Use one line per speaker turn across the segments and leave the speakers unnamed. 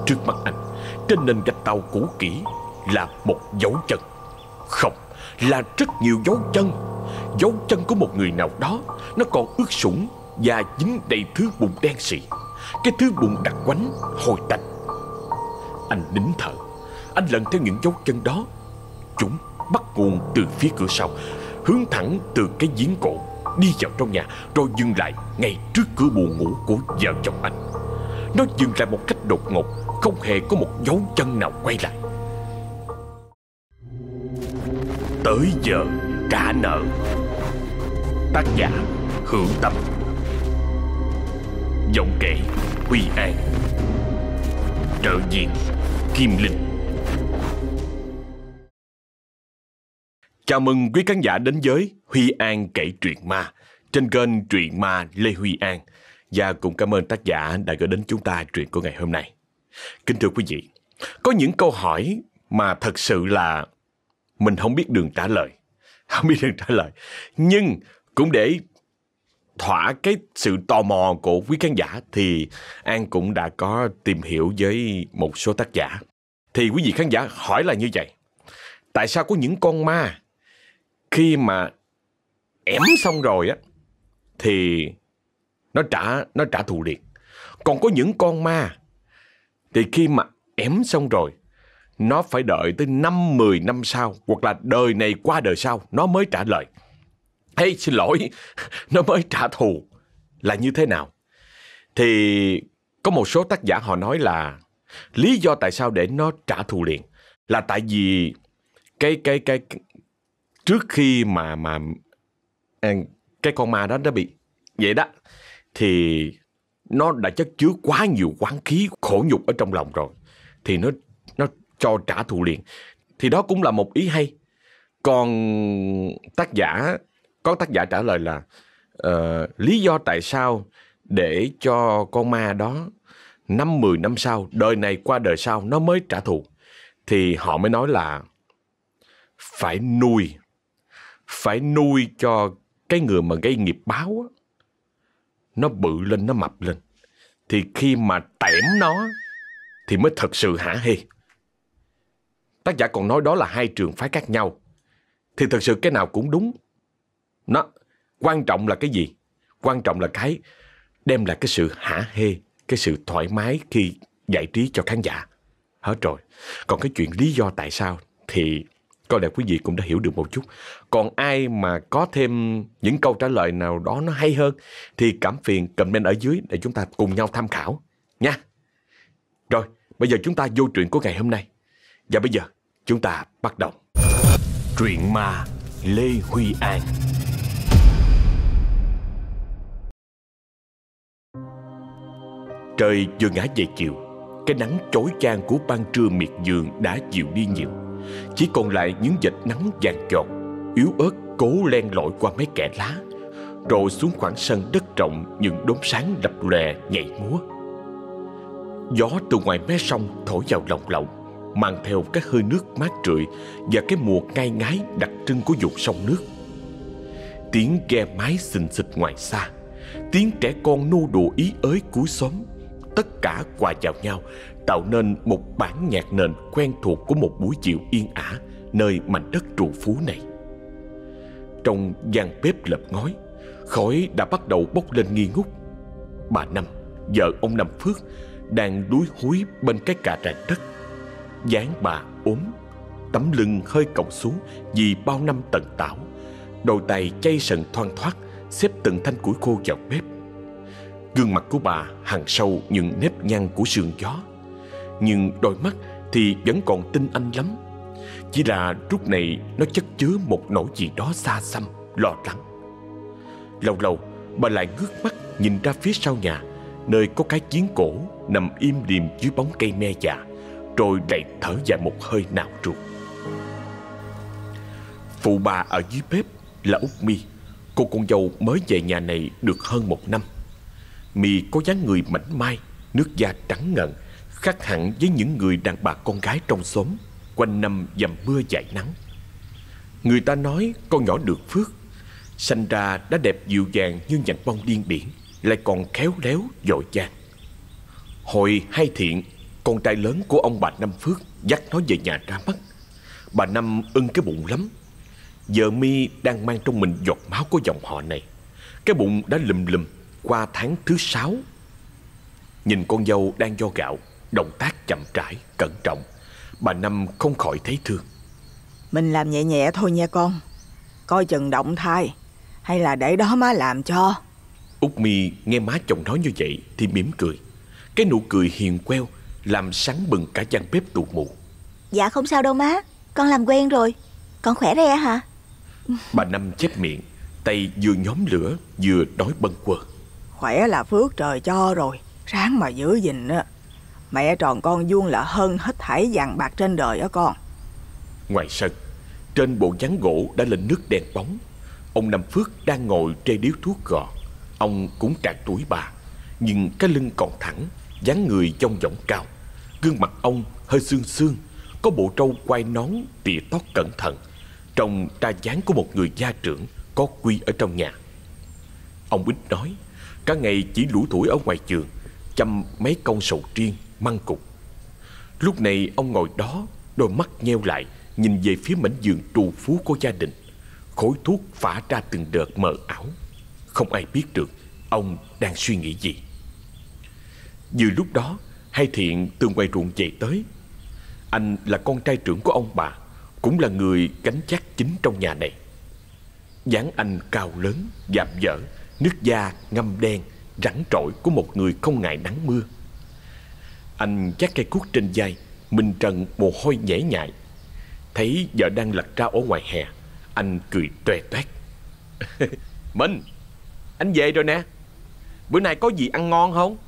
trước mắt anh, trên nền gạch tàu cũ kỹ, là một dấu chân. Không, là rất nhiều dấu chân. Dấu chân của một người nào đó. Nó còn ướt sũng và dính đầy thứ bùn đen sì. Cái thứ bùn đặc quánh hôi tanh. Anh nín thở. Anh lần theo những dấu chân đó. Chúng bắt nguồn từ phía cửa sau, hướng thẳng từ cái giếng cổ, đi vào trong nhà, rồi dừng lại ngay trước cửa buồng ngủ của vợ chồng anh. Nó dừng lại một cách đột ngột, không hề có một dấu chân nào quay lại. Tới giờ trả nợ. Tác giả Hữu Tâm. Giọng kể Huy An. Trợ diện Kim Linh. Chào mừng quý khán giả đến với Huy An kể truyện ma trên kênh Truyện Ma Lê Huy An. Và cũng cảm ơn tác giả đã gửi đến chúng ta truyện của ngày hôm nay. Kính thưa quý vị, có những câu hỏi mà thật sự là mình không biết đường trả lời. Không biết đường trả lời. Nhưng cũng để thỏa cái sự tò mò của quý khán giả thì An cũng đã có tìm hiểu với một số tác giả. Thì quý vị khán giả hỏi là như vậy: tại sao có những con ma khi mà ẻm xong rồi á thì nó trả thù liền, còn có những con ma thì khi mà ẻm xong rồi nó phải đợi tới 5-10 năm sau, hoặc là đời này qua đời sau nó mới trả lời. Hey, xin lỗi, nó mới trả thù. Là như thế nào? Thì có một số tác giả họ nói là lý do tại sao để nó trả thù liền là tại vì cái trước khi mà cái con ma đó nó bị vậy đó thì nó đã chất chứa quá nhiều oán khí, khổ nhục ở trong lòng rồi, thì nó cho trả thù liền. Thì đó cũng là một ý hay. Còn có tác giả trả lời là lý do tại sao để cho con ma đó 5-10 năm sau, đời này qua đời sau nó mới trả thù, thì họ mới nói là phải nuôi cho cái người mà gây nghiệp báo á, nó bự lên, nó mập lên, thì khi mà tẻm nó thì mới thật sự hả hê. Tác giả còn nói đó là hai trường phái khác nhau. Thì thật sự cái nào cũng đúng. Quan trọng là cái gì? Quan trọng là cái đem lại cái sự hả hê, cái sự thoải mái khi giải trí cho khán giả. Hết rồi. Còn cái chuyện lý do tại sao thì có lẽ quý vị cũng đã hiểu được một chút. Còn ai mà có thêm những câu trả lời nào đó nó hay hơn thì cảm phiền comment ở dưới để chúng ta cùng nhau tham khảo nha. Rồi, bây giờ chúng ta vô truyện của ngày hôm nay. Và bây giờ chúng ta bắt đầu. Truyện ma Lê Huy An. Trời vừa ngã về chiều, cái nắng chói chang của ban trưa miệt vườn đã dịu đi nhiều. Chỉ còn lại những vệt nắng vàng chót, yếu ớt cố len lỏi qua mấy kẽ lá, rồi xuống khoảng sân đất rộng những đốm sáng lập lòe nhảy múa. Gió từ ngoài mé sông thổi vào lồng lộng, mang theo cái hơi nước mát rượi và cái mùa ngai ngái đặc trưng của vùng sông nước. Tiếng ghe mái xình xịch ngoài xa, tiếng trẻ con nô đùa ý ới cuối xóm, tất cả hòa vào nhau tạo nên một bản nhạc nền quen thuộc của một buổi chiều yên ả nơi mảnh đất trù phú này. Trong gian bếp lợp ngói, khói đã bắt đầu bốc lên nghi ngút. Bà Năm, vợ ông Năm Phước, đang đúi húi bên cái cà ràng đất. Dáng bà ốm, tấm lưng hơi còng xuống vì bao năm tần tảo, đôi tay chay sần thoăn thoắt xếp từng thanh củi khô vào bếp. Gương mặt của bà hằn sâu những nếp nhăn của sương gió, nhưng đôi mắt thì vẫn còn tinh anh lắm. Chỉ là lúc này nó chất chứa một nỗi gì đó xa xăm, lo lắng. Lâu lâu bà lại ngước mắt nhìn ra phía sau nhà, nơi có cái giếng cổ nằm im lìm dưới bóng cây me già, rồi lại thở dài một hơi nào ruột. Phụ bà ở dưới bếp là Út My, cô con dâu mới về nhà này được hơn 1 năm. My có dáng người mảnh mai, nước da trắng ngần, khác hẳn với những người đàn bà con gái trong xóm, quanh năm dầm mưa dãi nắng. Người ta nói con nhỏ được phước, sanh ra đã đẹp dịu dàng như nhành bông điên điển, lại còn khéo léo dội dàng. Hồi hay thiện, Con trai lớn của ông bà Năm Phước dắt nó về nhà ra mắt. Bà Năm ưng cái bụng lắm. Vợ Mi đang mang trong mình giọt máu của dòng họ này. Cái bụng đã lùm lùm qua tháng thứ 6. Nhìn con dâu đang vo gạo, động tác chậm rãi, cẩn trọng, bà Năm không khỏi thấy thương.
Mình làm nhẹ nhẹ thôi nha con. Coi chừng động thai, hay là để đó má làm cho.
Út Mi nghe má chồng nói như vậy thì mỉm cười. Cái nụ cười hiền queo làm sáng bừng cả gian bếp tù mù.
Dạ không sao đâu má, con làm quen rồi. Con khỏe đây hả?
Bà Năm chép miệng, tay vừa nhóm lửa vừa đói bâng quơ.
Khỏe là phước trời cho rồi, ráng mà giữ gìn á. Mẹ tròn con vuông là hơn hết thảy vàng bạc trên đời á con.
Ngoài sân, trên bộ ván gỗ đã lên nước đèn bóng. Ông Năm Phước đang ngồi trê điếu thuốc gò. Ông cũng trạc tuổi bà, nhưng cái lưng còn thẳng, dáng người chông dỏng cao. Gương mặt ông hơi xương xương, có bộ râu quai nón tỉa tót cẩn thận, trông ra dáng của một người gia trưởng có quy ở trong nhà. Ông ít nói, cả ngày chỉ lủi thủi ở ngoài vườn chăm mấy con sầu riêng măng cụt. Lúc này ông ngồi đó, đôi mắt nheo lại nhìn về phía mảnh vườn trù phú của gia đình. Khói thuốc phả ra từng đợt mờ ảo. Không ai biết được ông đang suy nghĩ gì. Vừa lúc đó, Hai Thiện từ ngoài ruộng về tới. Anh là con trai trưởng của ông bà, cũng là người gánh vác chính trong nhà này. Dáng anh cao lớn, dạm dở, nước da ngăm đen, rắn trội của một người không ngại nắng mưa. Anh vác cây cuốc trên vai, mình trần mồ hôi nhễ nhại. Thấy vợ đang lật ra ở ngoài hè, anh cười toe toét. Minh, anh về rồi nè. Bữa nay có gì ăn ngon không?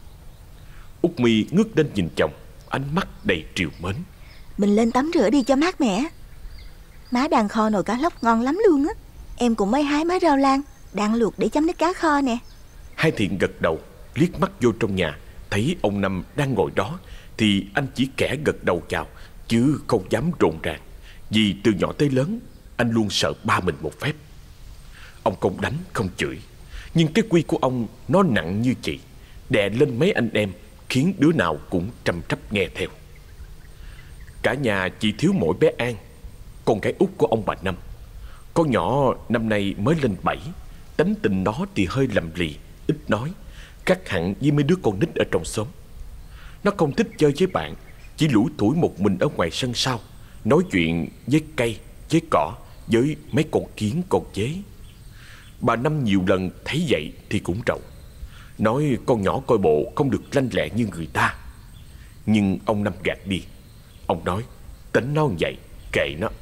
Út Mi ngước lên nhìn chồng, ánh mắt đầy trìu mến.
Mình lên tắm rửa đi cho mát mẻ. Má đang kho nồi cá lóc ngon lắm luôn á. Em cũng mới hái má rau lang đang luộc để chấm nước cá kho nè.
Hai Thiện gật đầu, liếc mắt vô trong nhà. Thấy ông Năm đang ngồi đó thì anh chỉ khẽ gật đầu chào, chứ không dám rộn ràng. Vì từ nhỏ tới lớn, anh luôn sợ ba mình một phép. Ông không đánh, không chửi, nhưng cái quy của ông nó nặng như chị, đè lên mấy anh em, khiến đứa nào cũng trầm trắp nghe theo. Cả nhà chỉ thiếu mỗi bé An, con gái út của ông bà Năm. Con nhỏ năm nay mới lên 7, tính tình nó thì hơi lầm lì, ít nói, khác hẳn với mấy đứa con nít ở trong xóm. Nó không thích chơi với bạn, chỉ lủi thủi một mình ở ngoài sân sau, nói chuyện với cây, với cỏ, với mấy con kiến con dế. Bà Năm nhiều lần thấy vậy thì cũng rầu, nói con nhỏ coi bộ không được lanh lẹ như người ta. Nhưng ông Năm gạt đi. Ông nói tính nó vậy, kệ nó.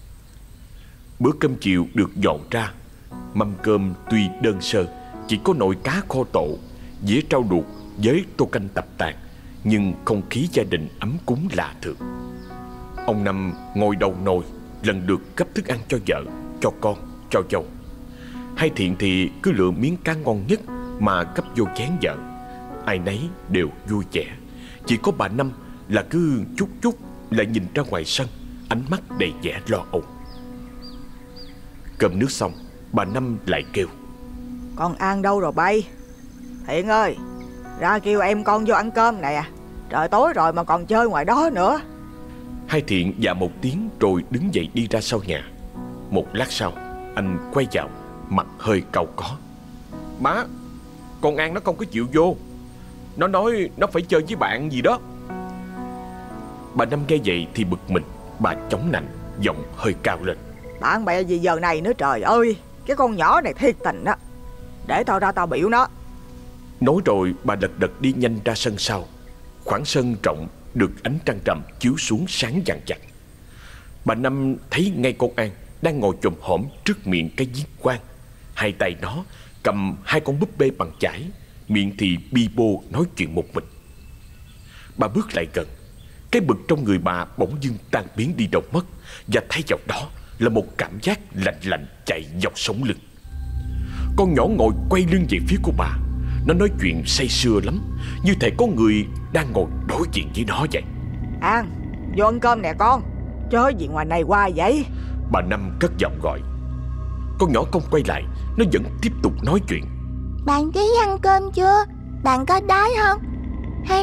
Bữa cơm chiều được dọn ra. Mâm cơm tuy đơn sơ, chỉ có nồi cá kho tộ, dĩa rau luộc với tô canh tập tàn, nhưng không khí gia đình ấm cúng lạ thường. Ông Năm ngồi đầu nồi, lần lượt gấp thức ăn cho vợ, cho con, cho dâu. Hai Thiện thì cứ lựa miếng cá ngon nhất mà gấp vô chén vợ. Ai nấy đều vui vẻ. Chỉ có bà Năm là cứ chút chút lại nhìn ra ngoài sân, ánh mắt đầy vẻ lo âu. Cơm nước xong, bà Năm lại kêu:
Con An đâu rồi bay? Thiện ơi, ra kêu em con vô ăn cơm nè. Trời tối rồi mà còn chơi ngoài đó nữa.
Hai Thiện dạ một tiếng rồi đứng dậy đi ra sau nhà. Một lát sau, anh quay vào, mặt hơi cau có. Má, con An nó không có chịu vô. Nó nói nó phải chơi với bạn gì đó. Bà Năm nghe vậy thì bực mình. Bà chống nạnh, giọng hơi cao lên:
Bạn bè gì giờ này nữa trời ơi. Cái con nhỏ này thiệt tình đó. Để tao ra tao biểu nó.
Nói rồi bà lật đật đi nhanh ra sân sau. Khoảng sân rộng được ánh trăng rằm chiếu xuống sáng vàng vặt. Bà Năm thấy ngay con An đang ngồi chồm hổm trước miệng cái giếng khoan. Hai tay nó cầm hai con búp bê bằng chải, miệng thì bi bô nói chuyện một mình. Bà bước lại gần. Cái bực trong người bà bỗng dưng tan biến đi đâu mất, và thay vào đó là một cảm giác lạnh lạnh chạy dọc sống lưng. Con nhỏ ngồi quay lưng về phía của bà. Nó nói chuyện say sưa lắm, như thể có người đang ngồi đối diện với nó vậy.
An, vô ăn cơm nè con. Chơi gì ngoài này qua vậy?
Bà Năm cất giọng gọi. Con nhỏ không quay lại, nó vẫn tiếp tục nói chuyện.
Bạn Trí ăn cơm chưa? Bạn có đói không? Hay là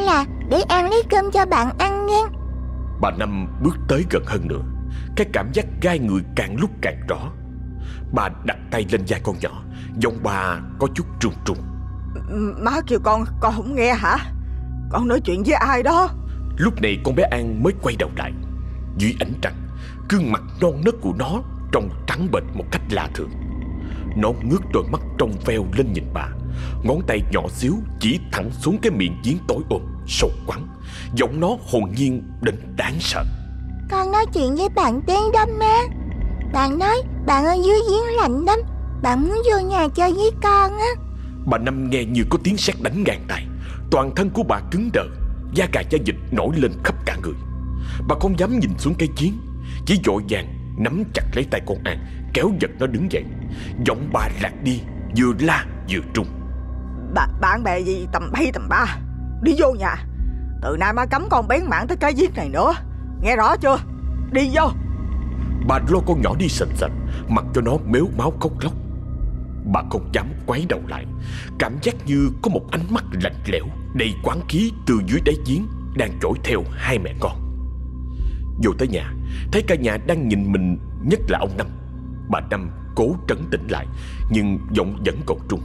để An lấy cơm cho bạn ăn nghe.
Bà Năm bước tới gần hơn nữa. Cái cảm giác gai người càng lúc càng rõ. Bà đặt tay lên vai con nhỏ, giọng bà có chút run run.
Má kêu con không nghe hả? Con nói chuyện với ai đó?
Lúc này con bé An mới quay đầu lại. Dưới ánh trăng, gương mặt non nớt của nó trông trắng bệch một cách lạ thường. Nó ngước đôi mắt trong veo lên nhìn bà, ngón tay nhỏ xíu chỉ thẳng xuống cái miệng giếng tối ôm sâu quắn. Giọng nó hồn nhiên đến đáng sợ.
Con nói chuyện với bạn tiếng đó má. Bạn nói bạn ở dưới giếng lạnh lắm, bạn muốn vô nhà chơi với con á.
Bà Năm nghe như có tiếng sét đánh ngang tai. Toàn thân của bà cứng đờ, da gà da vịt nổi lên khắp cả người. Bà không dám nhìn xuống cái giếng, chỉ vội vàng nắm chặt lấy tay con An, kéo giật nó đứng dậy. Giọng bà lạc đi, vừa la vừa trung.
Bạn bè gì tầm bay tầm ba, đi vô nhà. Từ nay má cấm con bén mảng tới cái giếng này nữa, nghe rõ chưa? Đi vô. Bà
lôi con nhỏ đi sình sạch, mặc cho nó mếu máu khóc lóc. Bà không dám quay đầu lại. Cảm giác như có một ánh mắt lạnh lẽo đầy quán khí từ dưới đáy giếng đang dõi theo hai mẹ con. Vô tới nhà, thấy cả nhà đang nhìn mình, nhất là ông Năm. Bà Năm cố trấn tĩnh lại, nhưng giọng vẫn còn trung.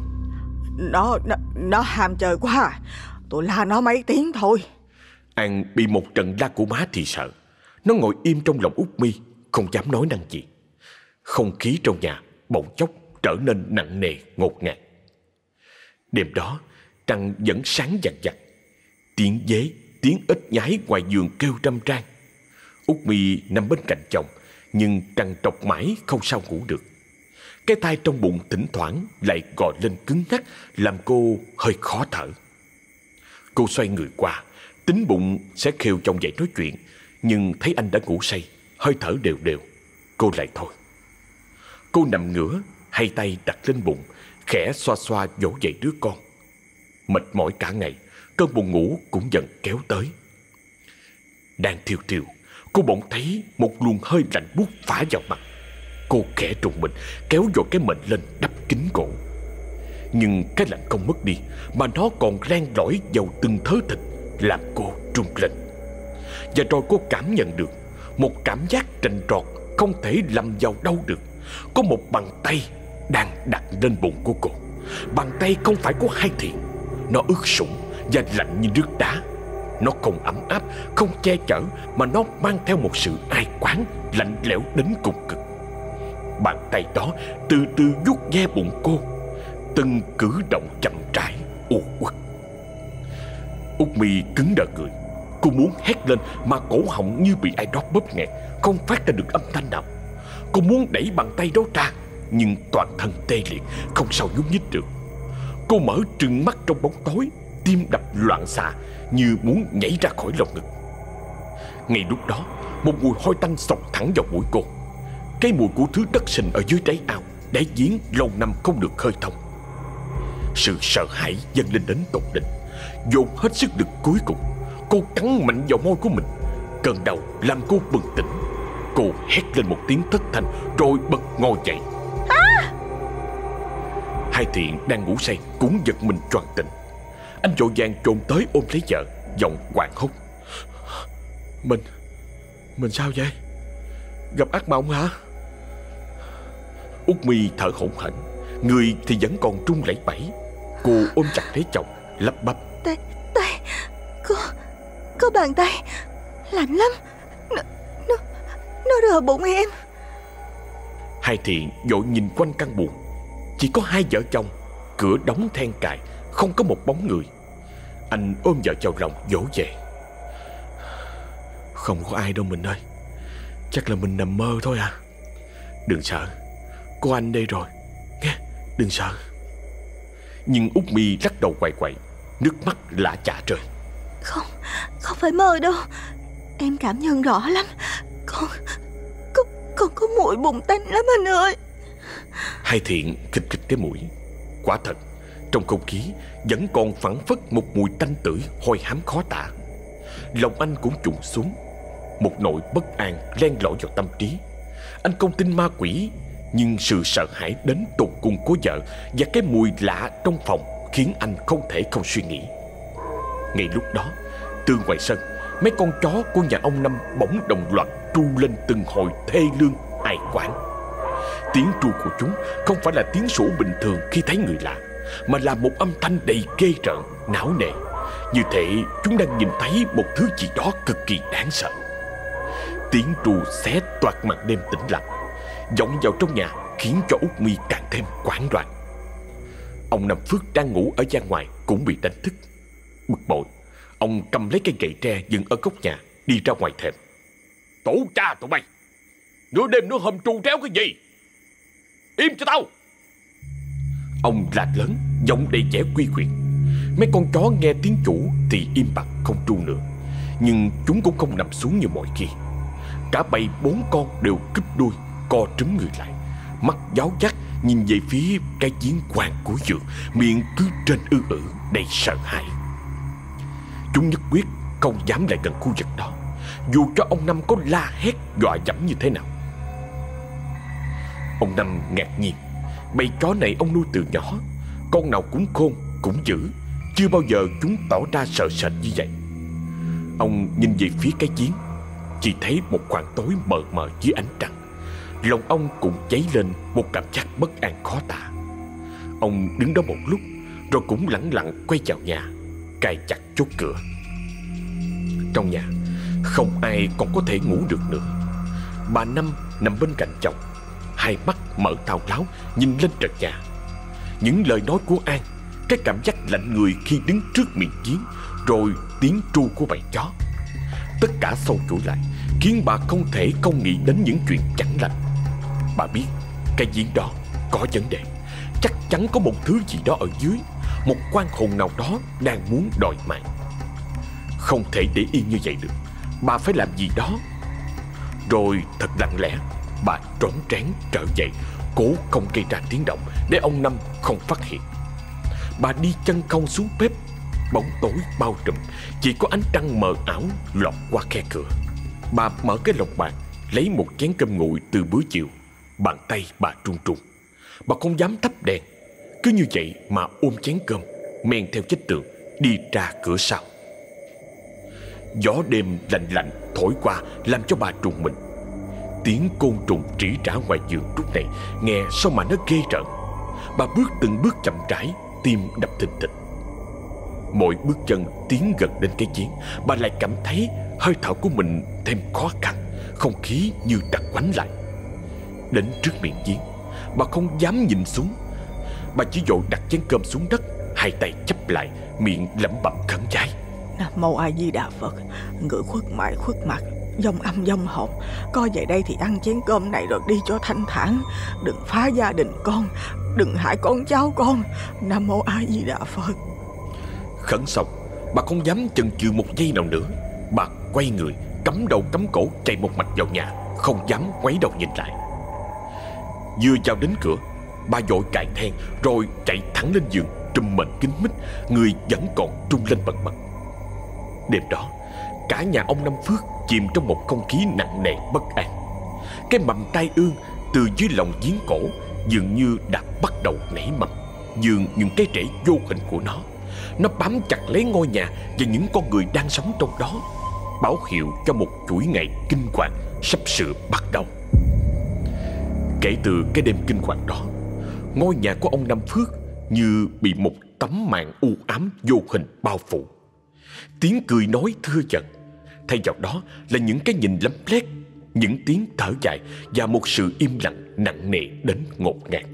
Nó ham chơi quá, tôi la nó mấy tiếng thôi. An bị một trận la của má thì sợ. Nó ngồi im trong lòng út mi, không dám nói năng gì. Không khí trong nhà bỗng chốc trở nên nặng nề ngột ngạt. Đêm đó trăng vẫn sáng vằng vặc. Tiếng dế, tiếng ếch nhái ngoài giường kêu râm ran. Út mi nằm bên cạnh chồng, nhưng trằn trọc mãi không sao ngủ được. Cái tai trong bụng thỉnh thoảng lại gò lên cứng ngắc, làm cô hơi khó thở. Cô xoay người qua, tính bụng sẽ khều chồng dậy nói chuyện, nhưng thấy anh đã ngủ say, hơi thở đều đều, cô lại thôi. Cô nằm ngửa, hai tay đặt lên bụng, khẽ xoa xoa dỗ dậy đứa con. Mệt mỏi cả ngày, cơn buồn ngủ cũng dần kéo tới. Đang thiêu thiêu, cô bỗng thấy một luồng hơi lạnh buốt phả vào mặt. Cô khẽ trùng mình, kéo vội cái mền lên đắp kín cổ. Nhưng cái lạnh không mất đi, mà nó còn len lỏi vào từng thớ thịt, làm cô run lên. Và rồi cô cảm nhận được một cảm giác trành trọt không thể lầm vào đâu được. Có một bàn tay đang đặt lên bụng của cô. Bàn tay không phải của Hai Thiện. Nó ướt sũng và lạnh như nước đá. Nó không ấm áp, không che chở, mà nó mang theo một sự ai oán, lạnh lẽo đến cùng cực. Bàn tay đó từ từ vuốt ve bụng cô, từng cử động chậm rãi, u uất. Út mi cứng đờ người. Cô muốn hét lên mà cổ họng như bị ai đó bóp nghẹt, không phát ra được âm thanh nào. Cô muốn đẩy bàn tay đó ra, nhưng toàn thân tê liệt, không sao nhúc nhích được. Cô mở trừng mắt trong bóng tối, tim đập loạn xạ như muốn nhảy ra khỏi lồng ngực. Ngay lúc đó, một mùi hôi tanh xộc thẳng vào mũi cô. Cái mùi của thứ đất sình ở dưới đáy ao, đáy giếng lâu năm không được khơi thông. Sự sợ hãi dâng lên đến tột đỉnh. Dồn hết sức lực cuối cùng, cô cắn mạnh vào môi của mình. Cơn đau làm cô bừng tỉnh. Cô hét lên một tiếng thất thanh, rồi bật ngồi dậy. Hai Thiện đang ngủ say cũng giật mình choàng tỉnh. Anh vội vàng chồm tới ôm lấy vợ, giọng hoảng hốt. Mình sao vậy? Gặp ác mộng hả? Út mi thở hổn hển, người thì vẫn còn run lẩy bẩy. Cô ôm chặt lấy chồng, lắp bắp.
Tay Có bàn tay lạnh lắm. Nó rờ bụng em.
Hai Thiện vội nhìn quanh căn buồng. Chỉ có hai vợ chồng, cửa đóng then cài, không có một bóng người. Anh ôm vợ vào lòng dỗ về. Không có ai đâu mình ơi, chắc là mình nằm mơ thôi à. Đừng sợ, có anh đây rồi, nghe, đừng sợ. Nhưng Út mi lắc đầu quậy quậy, nước mắt lã chả rơi.
Không phải mơ đâu. Em cảm nhận rõ lắm. Con có mùi bùn tanh lắm anh ơi.
Hai Thiện khịt khịt cái mũi. Quả thật, trong không khí vẫn còn phảng phất một mùi tanh tưởi hôi hám khó tả. Lòng anh cũng trùng xuống. Một nỗi bất an len lỏi vào tâm trí. Anh không tin ma quỷ, nhưng sự sợ hãi đến tột cùng của vợ và cái mùi lạ trong phòng khiến anh không thể không suy nghĩ. Ngay lúc đó, Từ ngoài sân, mấy con chó của nhà ông Năm bỗng đồng loạt tru lên từng hồi thê lương ai quán. Tiếng tru của chúng không phải là tiếng sủa bình thường khi thấy người lạ, mà là một âm thanh đầy ghê rợn, não nề. Như thể chúng đang nhìn thấy một thứ gì đó cực kỳ đáng sợ. Tiếng tru xé toạc màn đêm tĩnh lặng, vọng vào trong nhà khiến cho Út My càng thêm hoảng loạn. Ông Năm Phước đang ngủ ở gian ngoài cũng bị đánh thức. Bực bội, ông cầm lấy cây gậy tre dựng ở góc nhà, đi ra ngoài thềm. Tổ cha tụi mày, nửa đêm nửa hôm tru tréo cái gì? Im cho tao! Ông la lớn, giọng đầy vẻ uy quyền. Mấy con chó nghe tiếng chủ thì im bặt không tru nữa, nhưng chúng cũng không nằm xuống như mọi khi. Cả bầy 4 con đều cúp đuôi, co trúm người lại, mắt giáo giác nhìn về phía cái giếng quang của giường, miệng cứ trên ư đầy sợ hãi. Chúng nhất quyết không dám lại gần khu vực đó, dù cho ông Năm có la hét dọa dẫm như thế nào. Ông Năm ngạc nhiên, bầy chó này ông nuôi từ nhỏ, con nào cũng khôn cũng dữ, chưa bao giờ chúng tỏ ra sợ sệt như vậy. Ông nhìn về phía cái giếng, chỉ thấy một khoảng tối mờ mờ dưới ánh trăng. Lòng ông cũng cháy lên một cảm giác bất an khó tả. Ông đứng đó một lúc, rồi cũng lẳng lặng quay vào nhà, cài chặt chốt cửa. Trong nhà không ai còn có thể ngủ được nữa. Bà Năm nằm bên cạnh chồng, hai mắt mở thao láo nhìn lên trần nhà. Những lời nói của An, cái cảm giác lạnh người khi đứng trước miệng giếng, rồi tiếng tru của bầy chó, tất cả xâu chuỗi lại khiến bà không thể không nghĩ đến những chuyện chẳng lành. Bà biết cái giếng đó có vấn đề, chắc chắn có một thứ gì đó ở dưới, một oan hồn nào đó đang muốn đòi mạng. Không thể để yên như vậy được, bà phải làm gì đó. Rồi thật lặng lẽ, bà trón trén trở dậy, cố không gây ra tiếng động để ông Năm không phát hiện. Bà đi chân không xuống bếp, bóng tối bao trùm, chỉ có ánh trăng mờ ảo lọt qua khe cửa. Bà mở cái lồng bạc, lấy một chén cơm nguội từ bữa chiều. Bàn tay bà run run, bà không dám thắp đèn, cứ như vậy mà ôm chén cơm, men theo vách tường đi ra cửa sau. Gió đêm lạnh lạnh thổi qua làm cho bà trùng mình. Tiếng côn trùng rỉ rả ngoài giường lúc này nghe sao mà nó ghê rợn. Bà bước từng bước chậm rãi, tim đập thình thịch. Mỗi bước chân tiến gần đến cái giếng, bà lại cảm thấy hơi thở của mình thêm khó khăn, không khí như đặc quánh lại. Đến trước miệng giếng, bà không dám nhìn xuống. Bà chỉ vội đặt chén cơm xuống đất, hai tay chắp lại, miệng lẩm bẩm khấn vái.
Nam Mô A Di Đà Phật, ngự khuất mại khuất mặt, dông âm dông hồn, coi về đây thì ăn chén cơm này rồi đi cho thanh thản. Đừng phá gia đình con, đừng hại con cháu con. Nam Mô A Di Đà Phật.
Khấn xong, bà không dám chần chừ một giây nào nữa. Bà quay người, cắm đầu cắm cổ chạy một mạch vào nhà, không dám ngoáy đầu nhìn lại. Vừa vào đến cửa, bà vội cài then rồi chạy thẳng lên giường, trùm mền kín mít, người vẫn còn rung lên bần bật. Đêm đó, cả nhà ông Năm Phước chìm trong một không khí nặng nề bất an. Cái mầm tai ương từ dưới lòng giếng cổ dường như đã bắt đầu nảy mầm, dường những cái rễ vô hình của nó bám chặt lấy ngôi nhà và những con người đang sống trong đó, báo hiệu cho một chuỗi ngày kinh hoàng sắp sửa bắt đầu. Kể từ cái đêm kinh hoàng đó, ngôi nhà của ông Năm Phước như bị một tấm màn u ám vô hình bao phủ. Tiếng cười nói thưa dần, thay vào đó là những cái nhìn lấm lét, những tiếng thở dài và một sự im lặng nặng nề đến ngột ngạt.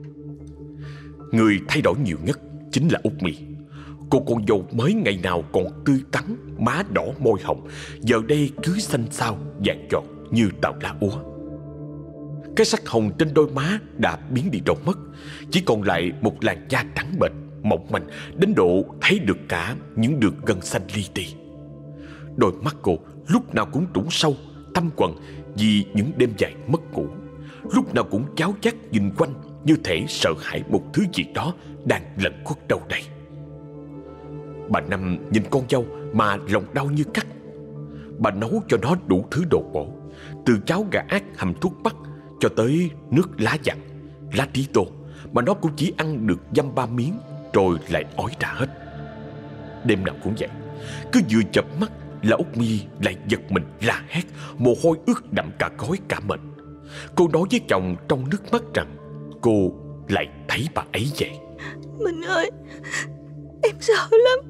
Người thay đổi nhiều nhất chính là Út My. Cô con dâu mới ngày nào còn tươi tắn, má đỏ môi hồng, giờ đây cứ xanh xao vàng chọt như tàu lá úa. Cái sắc hồng trên đôi má đã biến đi đâu mất, chỉ còn lại một làn da trắng bệch, mỏng manh đến độ thấy được cả những đường gân xanh li ti. Đôi mắt cô lúc nào cũng trũng sâu, thâm quầng vì những đêm dài mất ngủ, lúc nào cũng cháo chát nhìn quanh như thể sợ hãi một thứ gì đó đang lẩn khuất đâu đây. Bà Năm nhìn con dâu mà lòng đau như cắt. Bà nấu cho nó đủ thứ đồ bổ, từ cháo gà ác hầm thuốc bắc cho tới nước lá dặn, lá tí tô, mà nó cũng chỉ ăn được dăm ba miếng rồi lại ói ra hết. Đêm nào cũng vậy, Cứ vừa chợp mắt là Út Mi lại giật mình la hét, mồ hôi ướt đẫm cả gối cả mình. Cô nói với chồng trong nước mắt rằng cô lại thấy bà ấy vậy.
Minh ơi, em sợ lắm.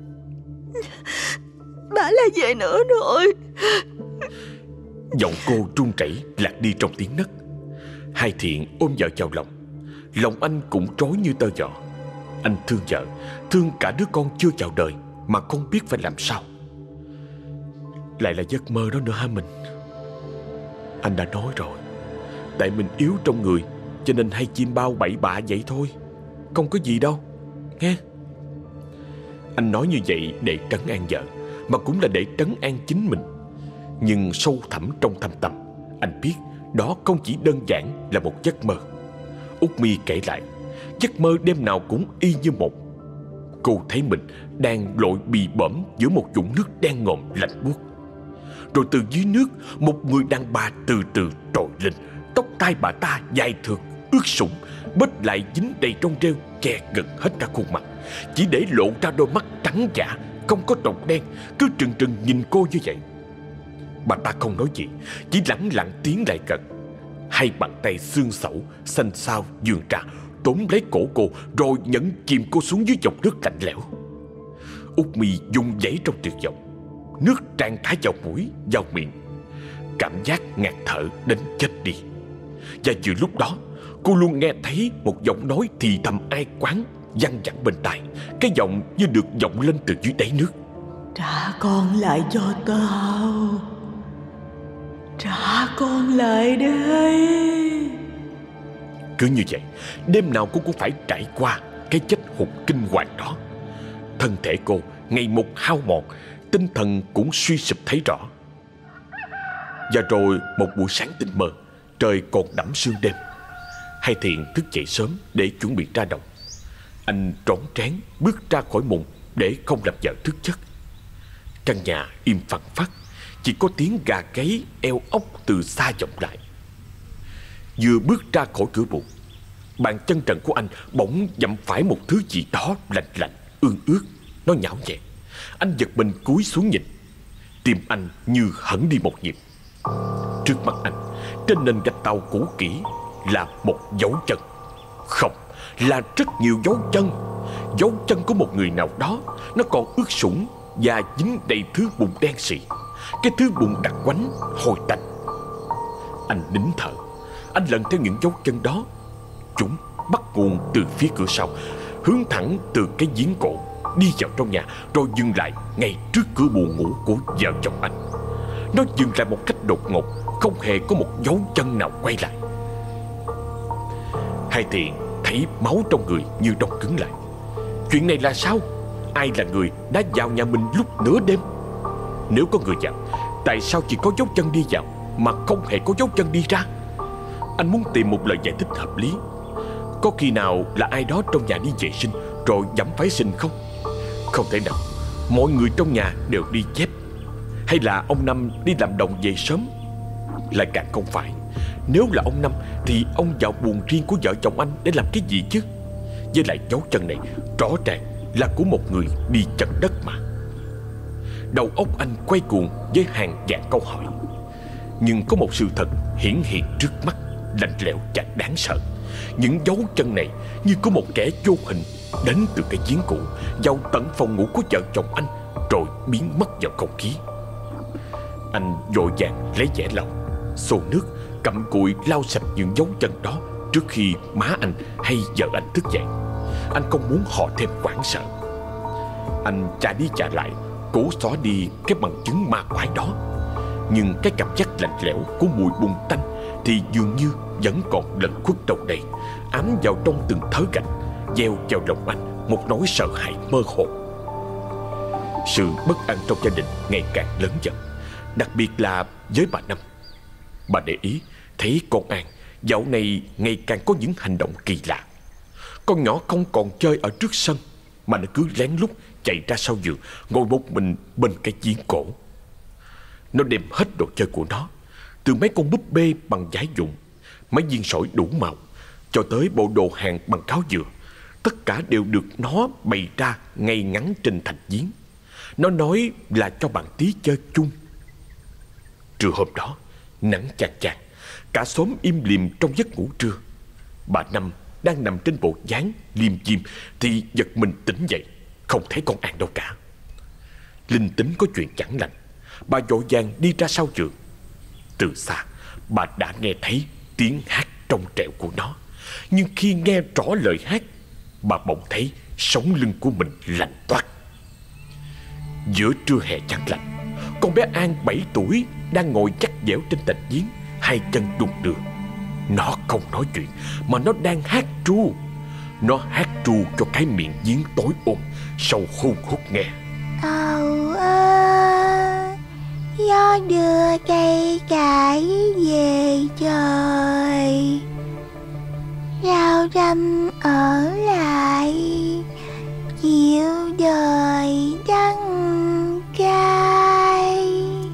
Bà là về nữa rồi.
Giọng cô run rẩy lạc đi trong tiếng nấc. Hai Thiện ôm vợ vào lòng. Lòng anh cũng rối như tơ vò. Anh thương vợ, thương cả đứa con chưa chào đời mà không biết phải làm sao. Lại là giấc mơ đó nữa hả mình? Anh đã nói rồi, tại mình yếu trong người cho nên hay chim bao bậy bạ vậy thôi. Không có gì đâu, nghe. Anh nói như vậy để trấn an vợ, mà cũng là để trấn an chính mình. Nhưng sâu thẳm trong thâm tâm, anh biết đó không chỉ đơn giản là một giấc mơ. Út Mi kể lại, giấc mơ đêm nào cũng y như một. Cô thấy mình đang lội bì bõm giữa một vũng nước đen ngòm lạnh buốt. Rồi từ dưới nước, một người đàn bà từ từ trồi lên. Tóc tai bà ta dài thượt, ướt sũng, bết lại dính đầy trong rêu, che gần hết cả khuôn mặt, chỉ để lộ ra đôi mắt trắng dã, không có tròng đen, cứ trừng trừng nhìn cô như vậy. Bà ta không nói gì, chỉ lẳng lặng tiến lại gần. Hai bàn tay xương sẩu xanh xao vươn ra, tóm lấy cổ cô rồi nhấn chìm cô xuống dưới dòng nước lạnh lẽo. Út Mi dùng dãy trong tuyệt vọng. Nước tràn cả vào mũi, vào miệng, cảm giác ngạt thở đến chết đi. Và vừa lúc đó, cô luôn nghe thấy một giọng nói thì thầm ai quán văng vẳng bên tai. Cái giọng như được vọng lên từ dưới đáy nước.
Trả con lại cho tao. Trả con lại đây.
Cứ như vậy, đêm nào cô cũng phải trải qua cái chết hụt kinh hoàng đó. Thân thể cô ngày một hao mòn, tinh thần cũng suy sụp thấy rõ. Và rồi một buổi sáng tinh mơ, trời còn đẫm sương đêm. Hai Thiện thức dậy sớm để chuẩn bị ra đồng. Anh rón rén bước ra khỏi mùng để không làm vợ thức giấc. Căn nhà im phăng phắc, chỉ có tiếng gà gáy eo ốc từ xa vọng lại. Vừa bước ra khỏi cửa buồng, bàn chân trần của anh bỗng dẫm phải một thứ gì đó lạnh lạnh, ương ướt. Nó nhão nhẹ. Anh giật mình cúi xuống nhìn. Tim anh như hẫng đi một nhịp. Trước mắt anh, trên nền gạch tàu cũ kỹ, là một dấu chân. Không, là rất nhiều dấu chân. Dấu chân của một người nào đó. Nó còn ướt sũng và dính đầy thứ bùn đen sì. Cái thứ bùn đặc quánh, hôi tanh. Anh nín thở. Anh lần theo những dấu chân đó. Chúng bắt nguồn từ phía cửa sau, hướng thẳng từ cái giếng cổ, đi vào trong nhà, rồi dừng lại ngay trước cửa buồng ngủ của vợ chồng anh. Nó dừng lại một cách đột ngột, không hề có một dấu chân nào quay lại. Hai Thiện thấy máu trong người như đông cứng lại. Chuyện này là sao? Ai là người đã vào nhà mình lúc nửa đêm? Nếu có người vào, tại sao chỉ có dấu chân đi vào mà không hề có dấu chân đi ra? Anh muốn tìm một lời giải thích hợp lý. Có khi nào là ai đó trong nhà đi vệ sinh rồi dẫm phải sình không? Không thể nào. Mọi người trong nhà đều đi dép. Hay là ông Năm đi làm đồng về sớm? Lại càng không phải. Nếu là ông Năm thì ông vào buồng riêng của vợ chồng anh để làm cái gì chứ? Với lại dấu chân này rõ ràng là của một người đi chân đất mà. Đầu óc anh quay cuồng với hàng vạn câu hỏi. Nhưng có một sự thật hiển hiện trước mắt, lạnh lẽo và đáng sợ. Những dấu chân này như có một kẻ vô hình đến từ cái giếng cũ, vào tận phòng ngủ của vợ chồng anh, rồi biến mất vào không khí. Anh vội vàng lấy dẻ lau, xô nước, cặm cụi lau sạch những dấu chân đó trước khi má anh hay vợ anh thức dậy. Anh không muốn họ thêm hoảng sợ. Anh chà đi chà lại, cố xóa đi cái bằng chứng ma quái đó. Nhưng cái cảm giác lạnh lẽo của mùi bùn tanh thì dường như vẫn còn lẩn khuất đâu đây, ám vào trong từng thớ gạch, gieo vào lòng anh một nỗi sợ hãi mơ hồ. Sự bất an trong gia đình ngày càng lớn dần, đặc biệt là với bà Năm. Bà để ý thấy con An dạo này ngày càng có những hành động kỳ lạ. Con nhỏ không còn chơi ở trước sân, mà nó cứ lén lút chạy ra sau giường, ngồi một mình bên cái giếng cổ. Nó đem hết đồ chơi của nó, từ mấy con búp bê bằng vải vụn, mấy viên sỏi đủ màu, cho tới bộ đồ hàng bằng cáo dừa. Tất cả đều được nó bày ra ngay ngắn trên thành giếng. Nó nói là cho bạn tí chơi chung. Trưa hôm đó, nắng chang chang, cả xóm im lìm trong giấc ngủ trưa. Bà Năm đang nằm trên bộ dáng liêm diêm thì giật mình tỉnh dậy, không thấy con An đâu cả. Linh tính có chuyện chẳng lành, bà vội vàng đi ra sau giường. Từ xa, bà đã nghe thấy tiếng hát trong trẻo của nó. Nhưng khi nghe rõ lời hát, bà bỗng thấy sống lưng của mình lạnh toát. Giữa trưa hè chán lạnh, con bé An 7 tuổi đang ngồi chắc dẻo trên tành giếng, hai chân đung đưa. Nó không nói chuyện mà nó đang hát ru. Nó hát ru cho cái miệng giếng tối om, sâu hun hút nghe.
Ầu ơ, gió đưa cây cải về trời, rau răm ở lại, chịu đời đắng cay.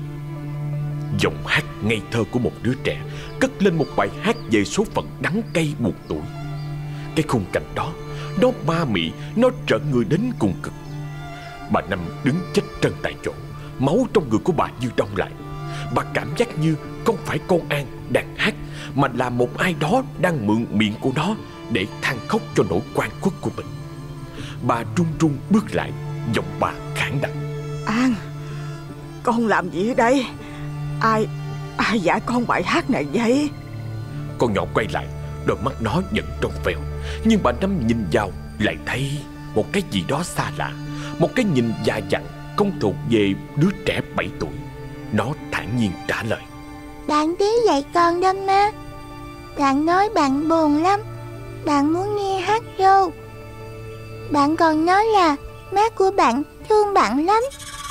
Giọng hát ngây thơ của một đứa trẻ cất lên một bài hát về số phận đắng cay buồn tủi. Cái khung cảnh đó, nó ma mị, nó trợn người đến cùng cực. Bà Năm đứng chết trân tại chỗ, máu trong người của bà như đông lại. Bà cảm giác như không phải con An đang hát, mà là một ai đó đang mượn miệng của nó để than khóc cho nỗi oan khuất của mình. Bà run run bước lại, giọng bà khản đặc.
An, con làm gì ở đây? Ai dạy con bài hát này vậy?
Con nhỏ quay lại, đôi mắt nó vẫn trong veo. Nhưng bà Năm nhìn vào lại thấy một cái gì đó xa lạ, một cái nhìn già dặn không thuộc về đứa trẻ 7 tuổi. Nó thản nhiên trả lời.
Bạn Tí dạy con đó má. Bạn nói bạn buồn lắm, bạn muốn nghe hát ru. Bạn còn nói là má của bạn thương bạn lắm.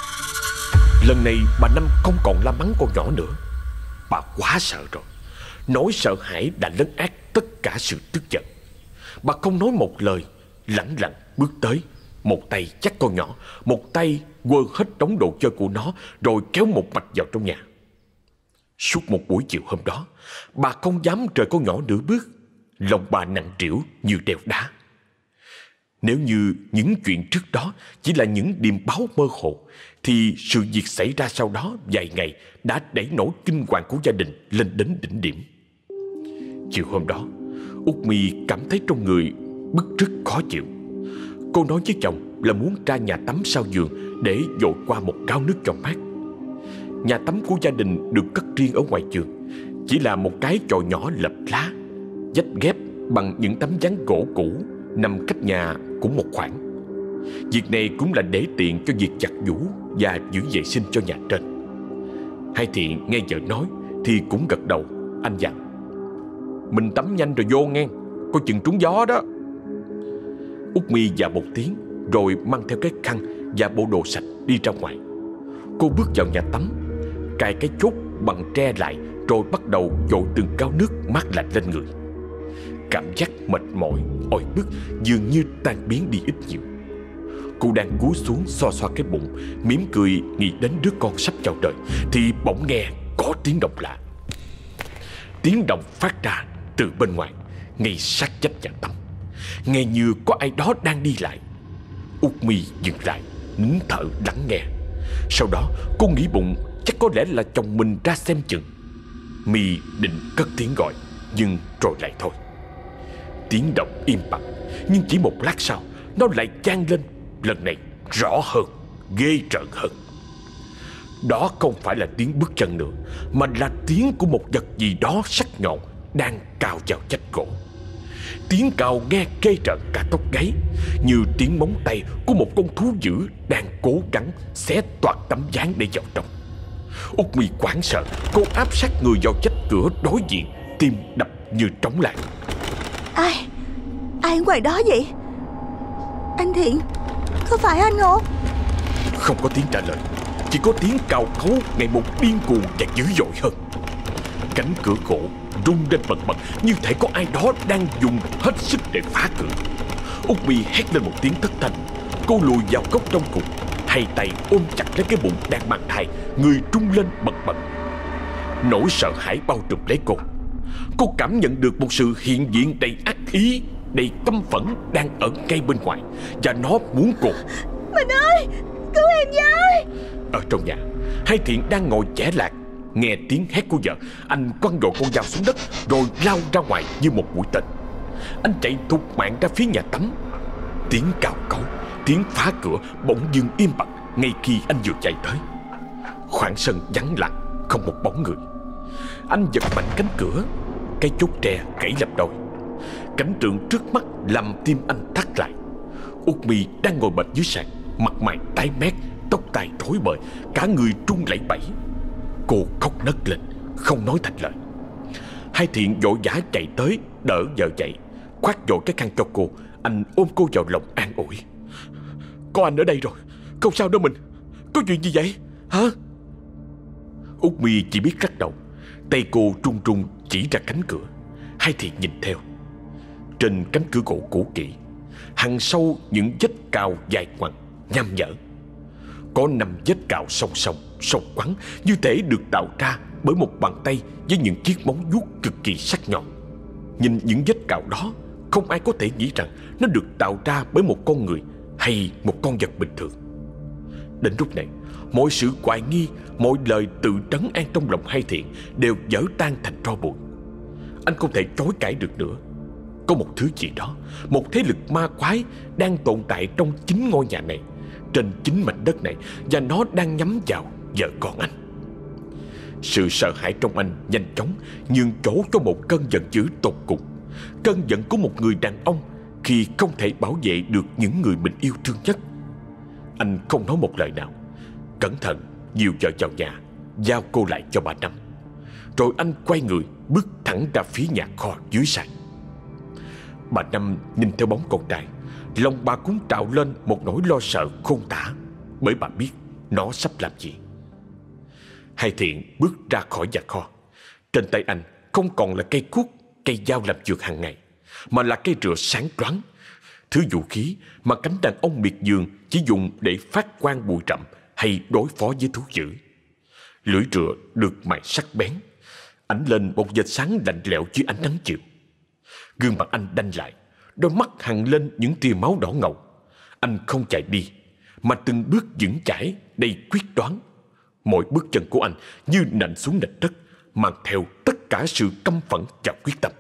Lần này bà Năm không còn la mắng con nhỏ nữa. Bà quá sợ rồi. Nỗi sợ hãi đã lấn át tất cả sự tức giận. Bà không nói một lời, lẳng lặng bước tới, một tay dắt con nhỏ, một tay quơ hết đống đồ chơi của nó, rồi kéo một mạch vào trong nhà. Suốt một buổi chiều hôm đó, bà không dám rời con nhỏ nửa bước. Lòng bà nặng trĩu như đeo đá. Nếu như những chuyện trước đó chỉ là những điềm báo mơ hồ, thì sự việc xảy ra sau đó vài ngày đã đẩy nỗi kinh hoàng của gia đình lên đến đỉnh điểm. Chiều hôm đó, Út My cảm thấy trong người bứt rứt khó chịu. Cô nói với chồng là muốn ra nhà tắm sau giường để dội qua một gáo nước cho mát. Nhà tắm của gia đình được cất riêng ở ngoài giường, chỉ là một cái chòi nhỏ lợp lá, vách ghép bằng những tấm ván gỗ cũ nằm cách nhà cũng một khoảng. Việc này cũng là để tiện cho việc giặt giũ và giữ vệ sinh cho nhà trên. Hai Thiện nghe vợ nói thì cũng gật đầu. Anh dặn: mình tắm nhanh rồi vô nghe, coi chừng trúng gió đó. Út My dạ một tiếng, rồi mang theo cái khăn và bộ đồ sạch đi ra ngoài. Cô bước vào nhà tắm, cài cái chốt bằng tre lại, rồi bắt đầu dội từng gáo nước mát lạnh lên người. Cảm giác mệt mỏi, oi bức dường như tan biến đi ít nhiều. Cô đang cúi xuống xoa xoa cái bụng, mỉm cười nghĩ đến đứa con sắp chào đời, thì bỗng nghe có tiếng động lạ. Tiếng động phát ra từ bên ngoài, ngay sát vách nhà tắm, nghe như có ai đó đang đi lại. Út My dừng lại, nín thở lắng nghe. Sau đó cô nghĩ bụng chắc có lẽ là chồng mình ra xem chừng. My định cất tiếng gọi, nhưng rồi lại thôi. Tiếng động im bặt, nhưng chỉ một lát sau nó lại vang lên, lần này rõ hơn, ghê rợn hơn. Đó không phải là tiếng bước chân nữa, mà là tiếng của một vật gì đó sắc nhọn đang cào vào vách gỗ. Tiếng cào nghe ghê rợn cả tóc gáy, như tiếng móng tay của một con thú dữ đang cố gắng xé toạc tấm ván để vào trong. Út My hoảng sợ, cô áp sát người vào vách cửa đối diện, tim đập như trống lại.
Ai ngoài đó vậy? Anh Thiện, có phải anh không?
Không có tiếng trả lời, chỉ có tiếng cào khấu ngày một điên cuồng và dữ dội hơn. Cánh cửa gỗ rung lên bần bật, như thể có ai đó đang dùng hết sức để phá cửa. Út My hét lên một tiếng thất thanh. Cô lùi vào góc trong cùng, hai tay ôm chặt lấy cái bụng đang mang thai, người trung lên bần bật. Nỗi sợ hãi bao trùm lấy cô. Cô cảm nhận được một sự hiện diện đầy ác ý, đầy căm phẫn đang ở ngay bên ngoài, và nó muốn cô.
Mình ơi, cứu Thiện ơi!
Ở trong nhà, Hai Thiện đang ngồi chẻ lạc. Nghe tiếng hét của vợ, anh quăng gọn con dao xuống đất rồi lao ra ngoài như một mũi tên. Anh chạy thục mạng ra phía nhà tắm. Tiếng cào cấu, tiếng phá cửa bỗng dưng im bặt ngay khi anh vừa chạy tới. Khoảng sân vắng lặng, không một bóng người. Anh giật mạnh cánh cửa, cái chốt tre gãy làm đôi. Cảnh tượng trước mắt làm tim anh thắt lại. Út My đang ngồi bệt dưới sàn, mặt mày tái mét, tóc tai rối bời, cả người run lẩy bẩy. Cô khóc nấc lên, không nói thành lời. Hai Thiện vội vã chạy tới đỡ vợ dậy, khoác vội cái khăn cho cô. Anh ôm cô vào lòng an ủi. Có anh ở đây rồi, không sao đâu mình. Có chuyện gì vậy hả? Út My chỉ biết lắc đầu. Tay cô run run chỉ ra cánh cửa. Hai Thiện nhìn theo. Trên cánh cửa gỗ cũ kỹ, hằn sâu những vết cào dài ngoằng nham nhở. Có 5 vết cào song song, sâu quắn, như thể được tạo ra bởi một bàn tay với những chiếc móng vuốt cực kỳ sắc nhọn. Nhìn những vết cào đó, không ai có thể nghĩ rằng nó được tạo ra bởi một con người hay một con vật bình thường. Đến lúc này, mọi sự hoài nghi, mọi lời tự trấn an trong lòng Hai Thiện đều vỡ tan thành tro bụi. Anh không thể chối cãi được nữa. Có một thứ gì đó, một thế lực ma quái đang tồn tại trong chính ngôi nhà này, trên chính mảnh đất này, và nó đang nhắm vào vợ con anh. Sự sợ hãi trong anh nhanh chóng nhường chỗ cho một cơn giận dữ tột cùng. Cơn giận của một người đàn ông khi không thể bảo vệ được những người mình yêu thương nhất. Anh không nói một lời nào, cẩn thận dìu vợ vào nhà, giao cô lại cho bà Năm. Rồi anh quay người bước thẳng ra phía nhà kho dưới sàn. Bà Năm nhìn theo bóng con trai, lòng bà cũng trào lên một nỗi lo sợ khôn tả, bởi bà biết nó sắp làm gì. Hai Thiện bước ra khỏi nhà kho. Trên tay anh không còn là cây cuốc, cây dao làm việc hàng ngày, mà là cây rựa sáng choáng, thứ vũ khí mà cánh đàn ông miệt vườn chỉ dùng để phát quang bụi rậm hay đối phó với thú dữ. Lưỡi rựa được mài sắc bén, ánh lên một vệt sáng lạnh lẽo dưới ánh nắng chiều. Gương mặt anh đanh lại, đôi mắt hằn lên những tia máu đỏ ngầu. Anh không chạy đi, mà từng bước vững chãi đầy quyết đoán. Mỗi bước chân của anh như nện xuống nền đất, mang theo tất cả sự căm phẫn và quyết tâm.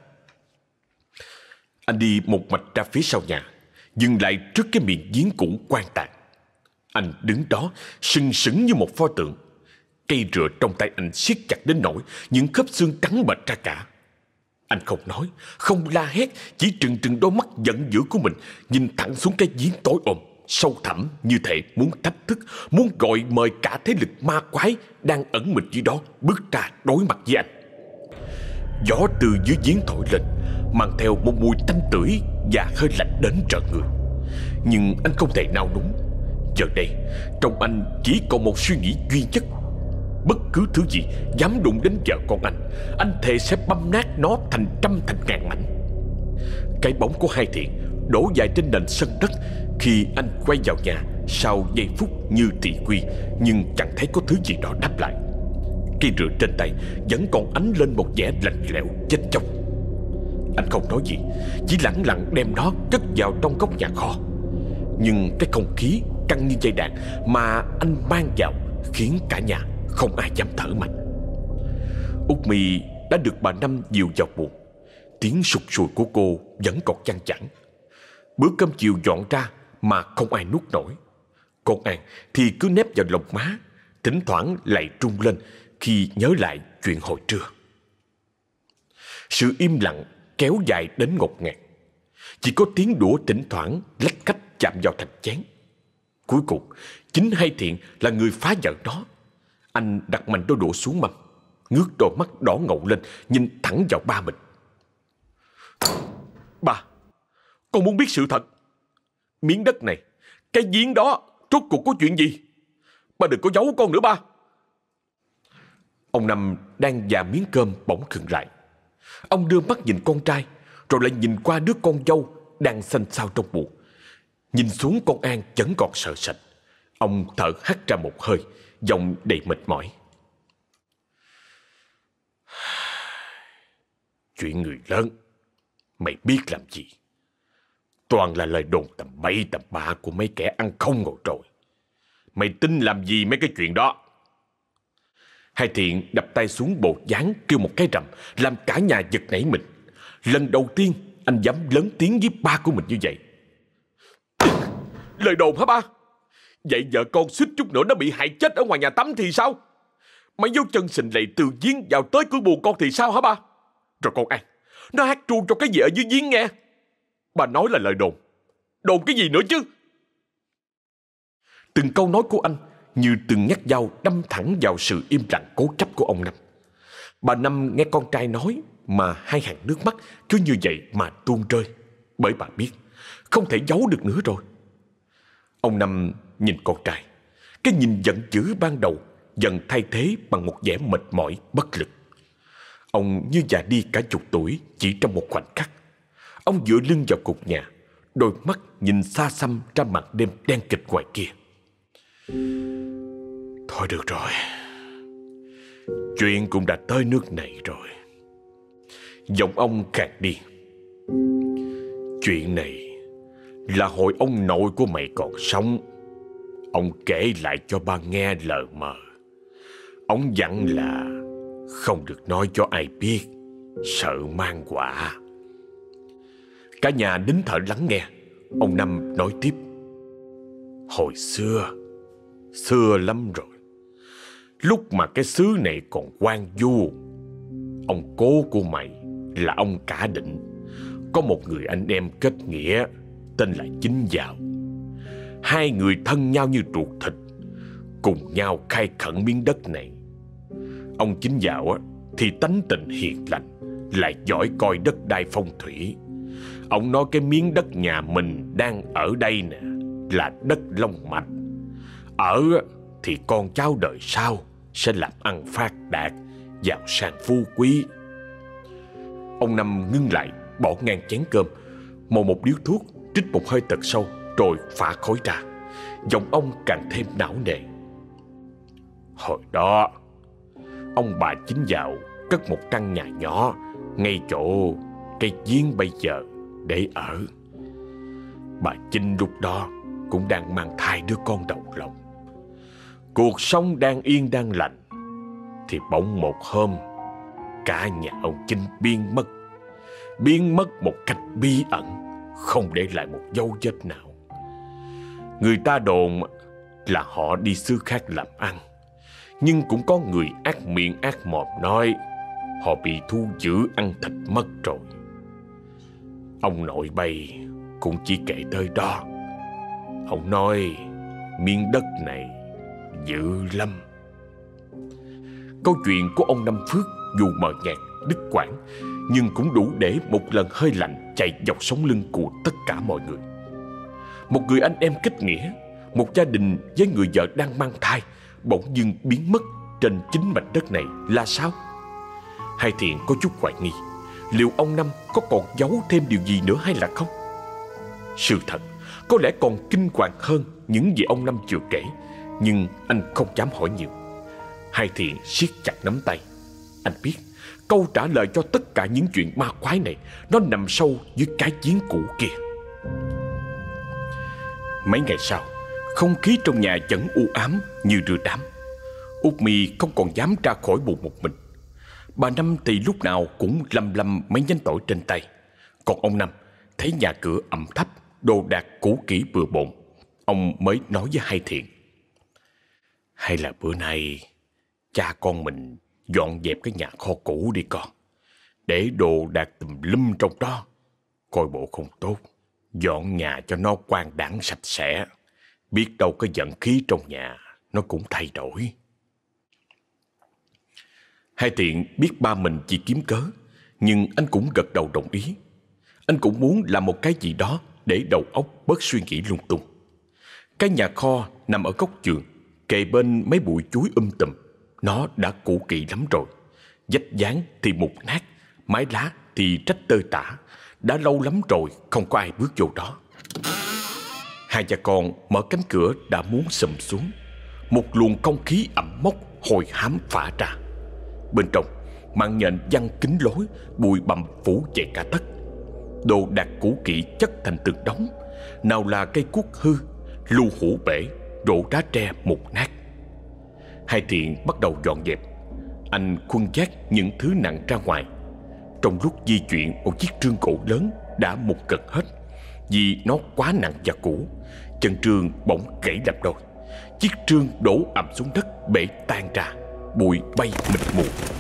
Anh đi một mạch ra phía sau nhà, dừng lại trước cái miệng giếng cũ quan tàn. Anh đứng đó sừng sững như một pho tượng. Cây rựa trong tay anh siết chặt đến nỗi những khớp xương trắng bệch ra cả. Anh không nói, không la hét, chỉ trừng trừng đôi mắt giận dữ của mình, nhìn thẳng xuống cái giếng tối om, sâu thẳm như thể muốn thách thức, muốn gọi mời cả thế lực ma quái đang ẩn mình dưới đó bước ra đối mặt với anh. Gió từ dưới giếng thổi lên, mang theo một mùi tanh tưởi và hơi lạnh đến rợn người. Nhưng anh không thể nào núng. Giờ đây, trong anh chỉ còn một suy nghĩ duy nhất: bất cứ thứ gì dám đụng đến vợ con anh thề sẽ băm nát nó thành trăm thành ngàn mảnh. Cái bóng của Hai Thiện đổ dài trên nền sân đất khi anh quay vào nhà sau giây phút như tỳ quy, nhưng chẳng thấy có thứ gì đó đáp lại. Cây rựa trên tay vẫn còn ánh lên một vẻ lạnh lẽo chết chóc. Anh không nói gì, chỉ lẳng lặng đem nó cất vào trong góc nhà kho. Nhưng cái không khí căng như dây đàn mà anh mang vào khiến cả nhà không ai dám thở mạnh. Út My đã được bà Năm dìu vào buồng. Tiếng sụt sùi của cô vẫn còn văng vẳng. Bữa cơm chiều dọn ra mà không ai nuốt nổi. Con An thì cứ nép vào lòng má, thỉnh thoảng lại rung lên khi nhớ lại chuyện hồi trưa. Sự im lặng kéo dài đến ngột ngạt. Chỉ có tiếng đũa thỉnh thoảng lách cách chạm vào thành chén. Cuối cùng, chính Hai Thiện là người phá vỡ nó. Anh đặt mạnh đôi đũa xuống mâm, ngước đôi mắt đỏ ngầu lên, nhìn thẳng vào ba mình. Ba, con muốn biết sự thật. Miếng đất này, cái giếng đó, rốt cuộc có chuyện gì? Ba đừng có giấu con nữa ba. Ông Năm đang già miếng cơm bỗng khựng lại. Ông đưa mắt nhìn con trai, rồi lại nhìn qua đứa con dâu đang xanh xao trong bụng. Nhìn xuống con An vẫn còn sợ sệt. Ông thở hắt ra một hơi, giọng đầy mệt mỏi. Chuyện người lớn, mày biết làm gì? Toàn là lời đồn tầm bậy tầm bạ của mấy kẻ ăn không ngồi rồi. Mày tin làm gì mấy cái chuyện đó? Hai Thiện đập tay xuống bộ dáng kêu một cái rầm, làm cả nhà giật nảy mình. Lần đầu tiên anh dám lớn tiếng với ba của mình như vậy. Lời đồn hả ba? Vậy vợ con suýt chút nữa nó bị hại chết ở ngoài nhà tắm thì sao? Mấy dấu chân sình lầy từ giếng vào tới cửa buồng con thì sao hả ba? Rồi con An, nó hát ru cho cái gì ở dưới giếng nghe? Bà nói là lời đồn. Đồn cái gì nữa chứ? Từng câu nói của anh như từng nhát dao đâm thẳng vào sự im lặng cố chấp của ông Năm. Bà Năm nghe con trai nói mà hai hàng nước mắt cứ như vậy mà tuôn rơi, bởi bà biết không thể giấu được nữa rồi. Ông Năm nhìn con trai, cái nhìn giận dữ ban đầu dần thay thế bằng một vẻ mệt mỏi bất lực. Ông như già đi cả chục tuổi chỉ trong một khoảnh khắc. Ông dựa lưng vào cột nhà, đôi mắt nhìn xa xăm ra màn đêm đen kịch ngoài kia. Thôi được rồi, chuyện cũng đã tới nước này rồi. Giọng ông khàn đi. Chuyện này là hồi ông nội của mày còn sống. Ông kể lại cho ba nghe lờ mờ. Ông dặn là không được nói cho ai biết, sợ mang họa. Cả nhà nín thở lắng nghe. Ông Năm nói tiếp. Hồi xưa lắm rồi, lúc mà cái xứ này còn hoang vu, ông cố của mày là ông Cả Định có một người anh em kết nghĩa tên là Chính Dạo. Hai người thân nhau như ruột thịt, cùng nhau khai khẩn miếng đất này. Ông Chính Dạo thì tánh tình hiền lành, lại giỏi coi đất đai phong thủy. Ông nói cái miếng đất nhà mình đang ở đây nè là đất long mạch. Ở thì con cháu đời sau sẽ làm ăn phát đạt, giàu sang phú quý. Ông Năm ngưng lại, bỏ ngang chén cơm, mồi một điếu thuốc, trích một hơi thật sâu, rồi phả khói ra. Giọng ông càng thêm não nề. Hồi đó, ông bà Chính Dạo cất một căn nhà nhỏ ngay chỗ cây giếng bây giờ để ở. Bà Chính lúc đó cũng đang mang thai đứa con đầu lòng. Cuộc sống đang yên đang lành, thì bỗng một hôm cả nhà ông Chính biến mất một cách bí ẩn, không để lại một dấu vết nào. Người ta đồn là họ đi xứ khác làm ăn, nhưng cũng có người ác miệng ác mồm nói họ bị thu giữ ăn thịt mất rồi. Ông nội bay cũng chỉ kể tới đó. Ông nói miếng đất này dữ lắm. Câu chuyện của ông Năm Phước dù mờ nhạt, đứt quãng, nhưng cũng đủ để một lần hơi lạnh chạy dọc sống lưng của tất cả mọi người. Một người anh em kết nghĩa, một gia đình với người vợ đang mang thai, bỗng dưng biến mất trên chính mảnh đất này là sao? Hai Thiện có chút hoài nghi, liệu ông Năm có còn giấu thêm điều gì nữa hay là không? Sự thật có lẽ còn kinh hoàng hơn những gì ông Năm vừa kể, nhưng anh không dám hỏi nhiều. Hai Thiện siết chặt nắm tay. Anh biết câu trả lời cho tất cả những chuyện ma quái này nó nằm sâu dưới cái giếng cũ kia. Mấy ngày sau, không khí trong nhà vẫn u ám như đưa đám. Út My không còn dám ra khỏi buồng một mình. Bà Năm thì lúc nào cũng lăm lăm mấy nhánh tỏi trên tay. Còn ông Năm thấy nhà cửa ẩm thấp, đồ đạc cũ kỹ bừa bộn, ông mới nói với Hai Thiện. Hay là bữa nay cha con mình dọn dẹp cái nhà kho cũ đi con, để đồ đạc tùm lum trong đó, coi bộ không tốt. Dọn nhà cho nó quang đãng sạch sẽ, biết đâu cái vận khí trong nhà nó cũng thay đổi. Hai Thiện biết ba mình chỉ kiếm cớ, nhưng anh cũng gật đầu đồng ý. Anh cũng muốn làm một cái gì đó để đầu óc bớt suy nghĩ lung tung. Cái nhà kho nằm ở góc vườn, kề bên mấy bụi chuối tùm. Nó đã cũ kỹ lắm rồi, vách dán thì mục nát, mái lá thì rách tơi tả. Đã lâu lắm rồi không có ai bước vô đó. Hai cha con mở cánh cửa đã muốn sầm xuống. Một luồng không khí ẩm mốc hồi hám phả ra. Bên trong màn nhện văng kín lối, bụi bặm phủ chạy cả tất. Đồ đạc cũ kỹ chất thành từng đống. Nào là cây cuốc hư, lu hũ bể, rổ đá tre mục nát. Hai Thiện bắt đầu dọn dẹp. Anh khuân vác những thứ nặng ra ngoài. Trong lúc di chuyển, một chiếc trương gỗ lớn đã mục gần hết vì nó quá nặng và cũ. Chân trương bỗng gãy làm đôi. Chiếc trương đổ ầm xuống đất, bể tan ra, bụi bay mịt mù.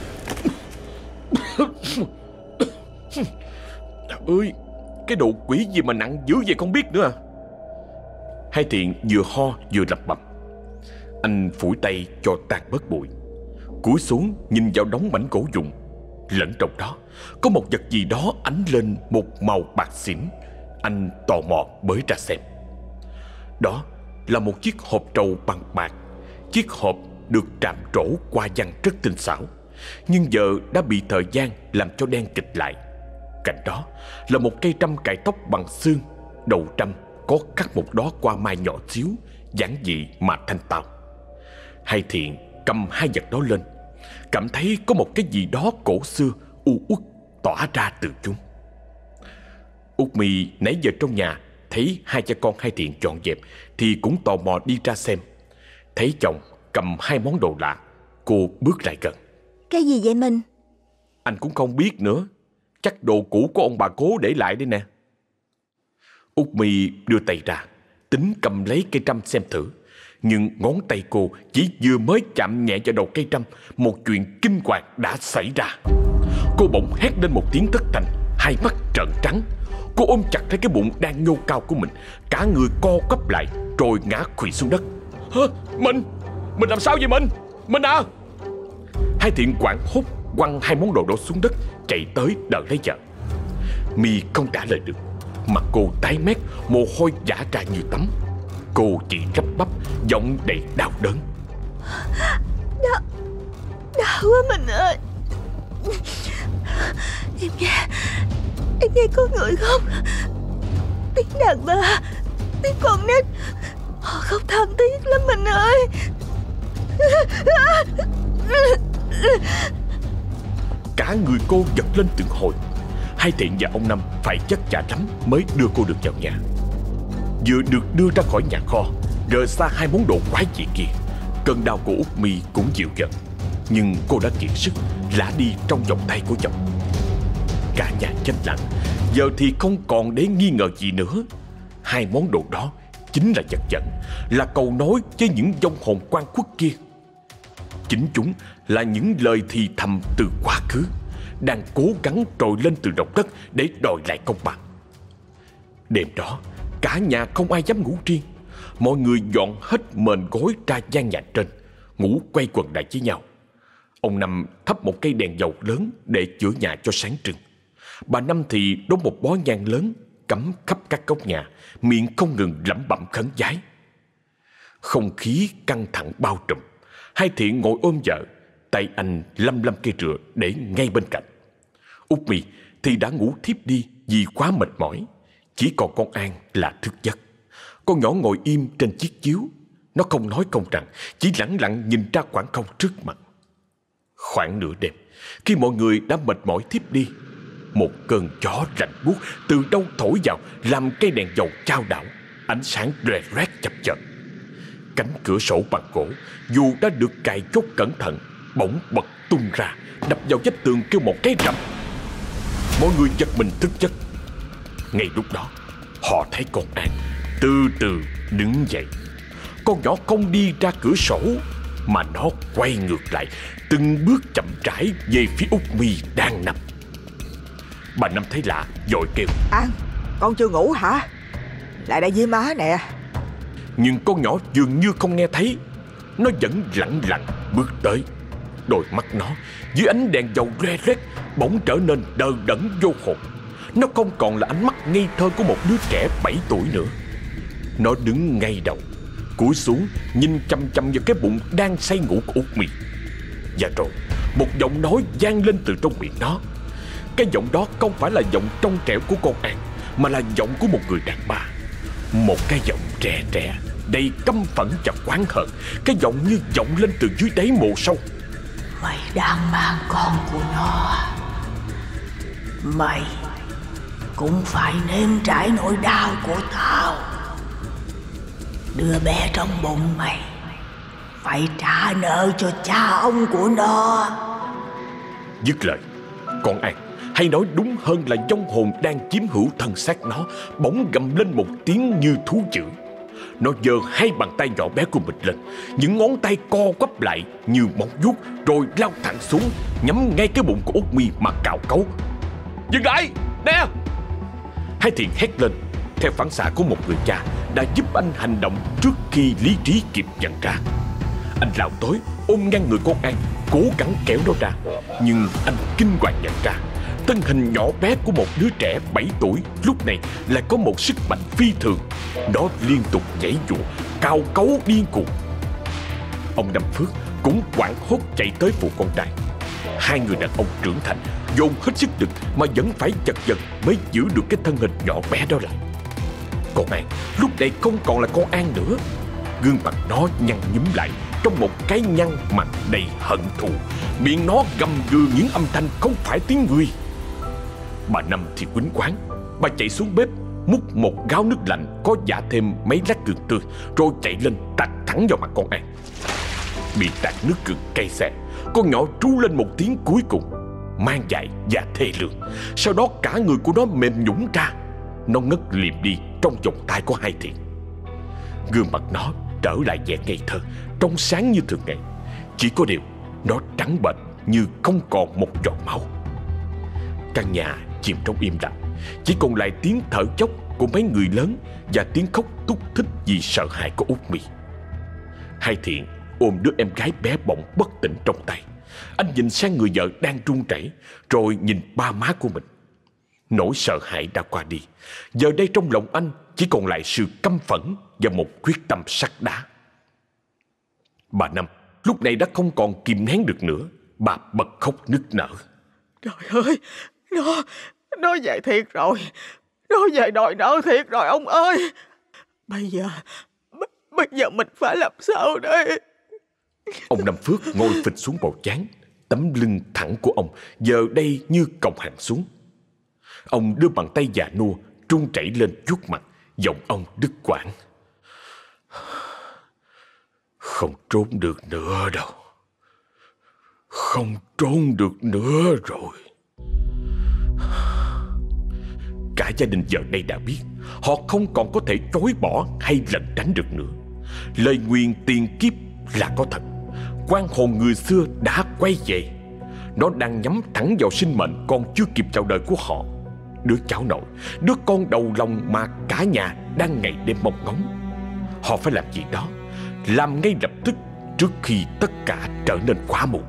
Ơi, cái đồ quỷ gì mà nặng dữ vậy không biết nữa à? Hai Thiện vừa ho vừa lẩm bẩm. Anh phủi tay cho tan bớt bụi, cúi xuống nhìn vào đống mảnh gỗ vụn. Lẫn trong đó có một vật gì đó ánh lên một màu bạc xỉn. Anh tò mò bới ra xem. Đó là một chiếc hộp trầu bằng bạc. Chiếc hộp được tràm trổ qua văn rất tinh xảo, nhưng giờ đã bị thời gian làm cho đen kịt lại. Cạnh đó là một cây trâm cài tóc bằng xương. Đầu trâm có cắt một đóa hoa mai nhỏ xíu, giản dị mà thanh tao. Hai Thiện cầm hai vật đó lên, cảm thấy có một cái gì đó cổ xưa u uất tỏa ra từ chúng. Út My nãy giờ trong nhà thấy hai cha con Hai Thiện dọn dẹp thì cũng tò mò đi ra xem. Thấy chồng cầm hai món đồ lạ, cô bước lại gần.
Cái gì vậy mình?
Anh cũng không biết nữa, chắc đồ cũ của ông bà Cố để lại đây nè. Út My đưa tay ra, tính cầm lấy cây trâm xem thử. Nhưng ngón tay cô chỉ vừa mới chạm nhẹ vào đầu cây trâm, một chuyện kinh hoàng đã xảy ra. Cô bỗng hét lên một tiếng thất thanh, hai mắt trợn trắng. Cô ôm chặt lấy cái bụng đang nhô cao của mình, cả người co quắp lại rồi ngã khuỵu xuống đất. Mình làm sao vậy mình? Mình à! Hai Thiện hoảng hốt quăng hai món đồ đó xuống đất, chạy tới đỡ lấy vợ. My không trả lời được, mặt cô tái mét, mồ hôi vã ra như tắm. Cô chỉ lắp bắp, giọng đầy đau đớn.
Đau quá mình ơi. Em nghe có người không? Tiếng đàn bà, tiếng con nít, họ khóc thảm thiết lắm mình ơi.
Cả người cô giật lên từng hồi. Hai Thiện và ông Năm phải vất vả lắm mới đưa cô được vào nhà. Vừa được đưa ra khỏi nhà kho, rời xa hai món đồ quái dị kia, cơn đau của Út My cũng dịu dần. Nhưng cô đã kiệt sức, lả đi trong vòng tay của chồng. Cả nhà chết lặng, giờ thì không còn để nghi ngờ gì nữa. Hai món đồ đó chính là vật dẫn, là cầu nối với những vong hồn oan khuất kia. Chính chúng là những lời thì thầm từ quá khứ, đang cố gắng trồi lên từ lòng đất để đòi lại công bằng. Đêm đó, cả nhà không ai dám ngủ riêng. Mọi người dọn hết mền gối ra gian nhà trên, ngủ quay quần lại với nhau. Ông Năm thắp một cây đèn dầu lớn để chữa nhà cho sáng trưng. Bà Năm thì đốt một bó nhang lớn, cắm khắp các góc nhà, miệng không ngừng lẩm bẩm khấn vái. Không khí căng thẳng bao trùm. Hai Thiện ngồi ôm vợ, tay anh lăm lăm cây rựa để ngay bên cạnh. Út My thì đã ngủ thiếp đi vì quá mệt mỏi. Chỉ còn con An là thức giấc. Con nhỏ ngồi im trên chiếc chiếu. Nó không nói không rằng, chỉ lẳng lặng nhìn ra khoảng không trước mặt. Khoảng nửa đêm, khi mọi người đã mệt mỏi thiếp đi, một cơn gió lạnh buốt từ đâu thổi vào, làm cây đèn dầu chao đảo, ánh sáng loè loét chập chờn. Cánh cửa sổ bằng gỗ, dù đã được cài chốt cẩn thận, bỗng bật tung ra, đập vào vách tường kêu một cái rầm. Mọi người giật mình thức giấc. Ngay lúc đó, họ thấy con An từ từ đứng dậy. Con nhỏ không đi ra cửa sổ, mà nó quay ngược lại, từng bước chậm rãi về phía Út My đang nằm. Bà Năm thấy lạ, vội kêu:
An, con chưa ngủ hả? Lại đây với má nè.
Nhưng con nhỏ dường như không nghe thấy. Nó vẫn lặng lặng bước tới. Đôi mắt nó dưới ánh đèn dầu loe loét bỗng trở nên đờ đẫn vô hồn. Nó không còn là ánh mắt ngây thơ của một đứa trẻ 7 tuổi nữa. Nó đứng ngay đầu, cúi xuống nhìn chăm chăm vào cái bụng đang say ngủ của Út My. Và rồi một giọng nói vang lên từ trong miệng nó. Cái giọng đó không phải là giọng trong trẻo của con An, mà là giọng của một người đàn bà. Một cái giọng trẻ trẻ, đầy căm phẫn và oán hận. Cái giọng như vọng lên từ dưới đáy mồ sâu.
Mày đang mang con của nó, mày cũng phải nếm trải nỗi đau của tao. Đứa bé trong bụng mày phải trả nợ cho cha ông của nó.
Dứt lời, con An, hay nói đúng hơn là vong hồn đang chiếm hữu thân xác nó, bỗng gầm lên một tiếng như thú dữ. Nó giơ hai bàn tay nhỏ bé của mình lên, những ngón tay co quắp lại như móng vuốt, rồi lao thẳng xuống, nhắm ngay cái bụng của Út Mi mà cào cấu. Dừng lại, nè! Hai Thiện hét lên, theo phản xạ của một người cha đã giúp anh hành động trước khi lý trí kịp nhận ra. Anh lao tới, ôm ngang người con An, cố gắng kéo nó ra. Nhưng anh kinh hoàng nhận ra, thân hình nhỏ bé của một đứa trẻ 7 tuổi lúc này lại có một sức mạnh phi thường. Nó liên tục nhảy giụa, cào cấu điên cuồng. Ông Năm Phước cũng hoảng hốt chạy tới phụ con trai. Hai người đàn ông trưởng thành dồn hết sức lực mà vẫn phải chật vật mới giữ được cái thân hình nhỏ bé đó lại. Con An lúc này không còn là con An nữa. Gương mặt nó nhăn nhúm lại trong một cái nhăn mặt đầy hận thù, miệng nó gầm gừ những âm thanh không phải tiếng người. Bà Năm thì quýnh quáng, bà chạy xuống bếp múc một gáo nước lạnh có giả thêm mấy lát gừng tươi, rồi chạy lên tạt thẳng vào mặt con An. Bị tạt nước gừng cay xè, con nhỏ trú lên một tiếng cuối cùng, mang dại và thê lương. Sau đó cả người của nó mềm nhũn ra, nó ngất liệm đi trong vòng tay của Hai Thiện. Gương mặt nó trở lại vẻ ngây thơ, trong sáng như thường ngày. Chỉ có điều nó trắng bệch như không còn một giọt máu. Căn nhà chìm trong im lặng, chỉ còn lại tiếng thở dốc của mấy người lớn và tiếng khóc thúc thích vì sợ hãi của Út Mi. Hai Thiện ôm đứa em gái bé bỏng bất tỉnh trong tay. Anh nhìn sang người vợ đang run rẩy, rồi nhìn ba má của mình. Nỗi sợ hãi đã qua đi. Giờ đây trong lòng anh chỉ còn lại sự căm phẫn và một quyết tâm sắt đá. Bà Năm lúc này đã không còn kìm nén được nữa. Bà bật khóc nức nở.
Trời ơi, nó về thiệt rồi. Nó về đòi nợ thiệt rồi ông ơi. Bây giờ mình phải làm sao đây?
Ông Năm Phước ngồi phịch xuống bầu chán. Tấm lưng thẳng của ông giờ đây như còng hẳn xuống. Ông đưa bàn tay già nua run rẩy lên vuốt mặt, giọng ông đứt quãng. Không trốn được nữa đâu. Không trốn được nữa rồi. Cả gia đình giờ đây đã biết họ không còn có thể chối bỏ hay lẩn tránh được nữa. Lời nguyền tiền kiếp là có thật. Oan hồn người xưa đã quay về. Nó đang nhắm thẳng vào sinh mệnh còn chưa kịp chào đời của họ. Đứa cháu nội, đứa con đầu lòng mà cả nhà đang ngày đêm mong ngóng. Họ phải làm gì đó, làm ngay lập tức, trước khi tất cả trở nên quá muộn.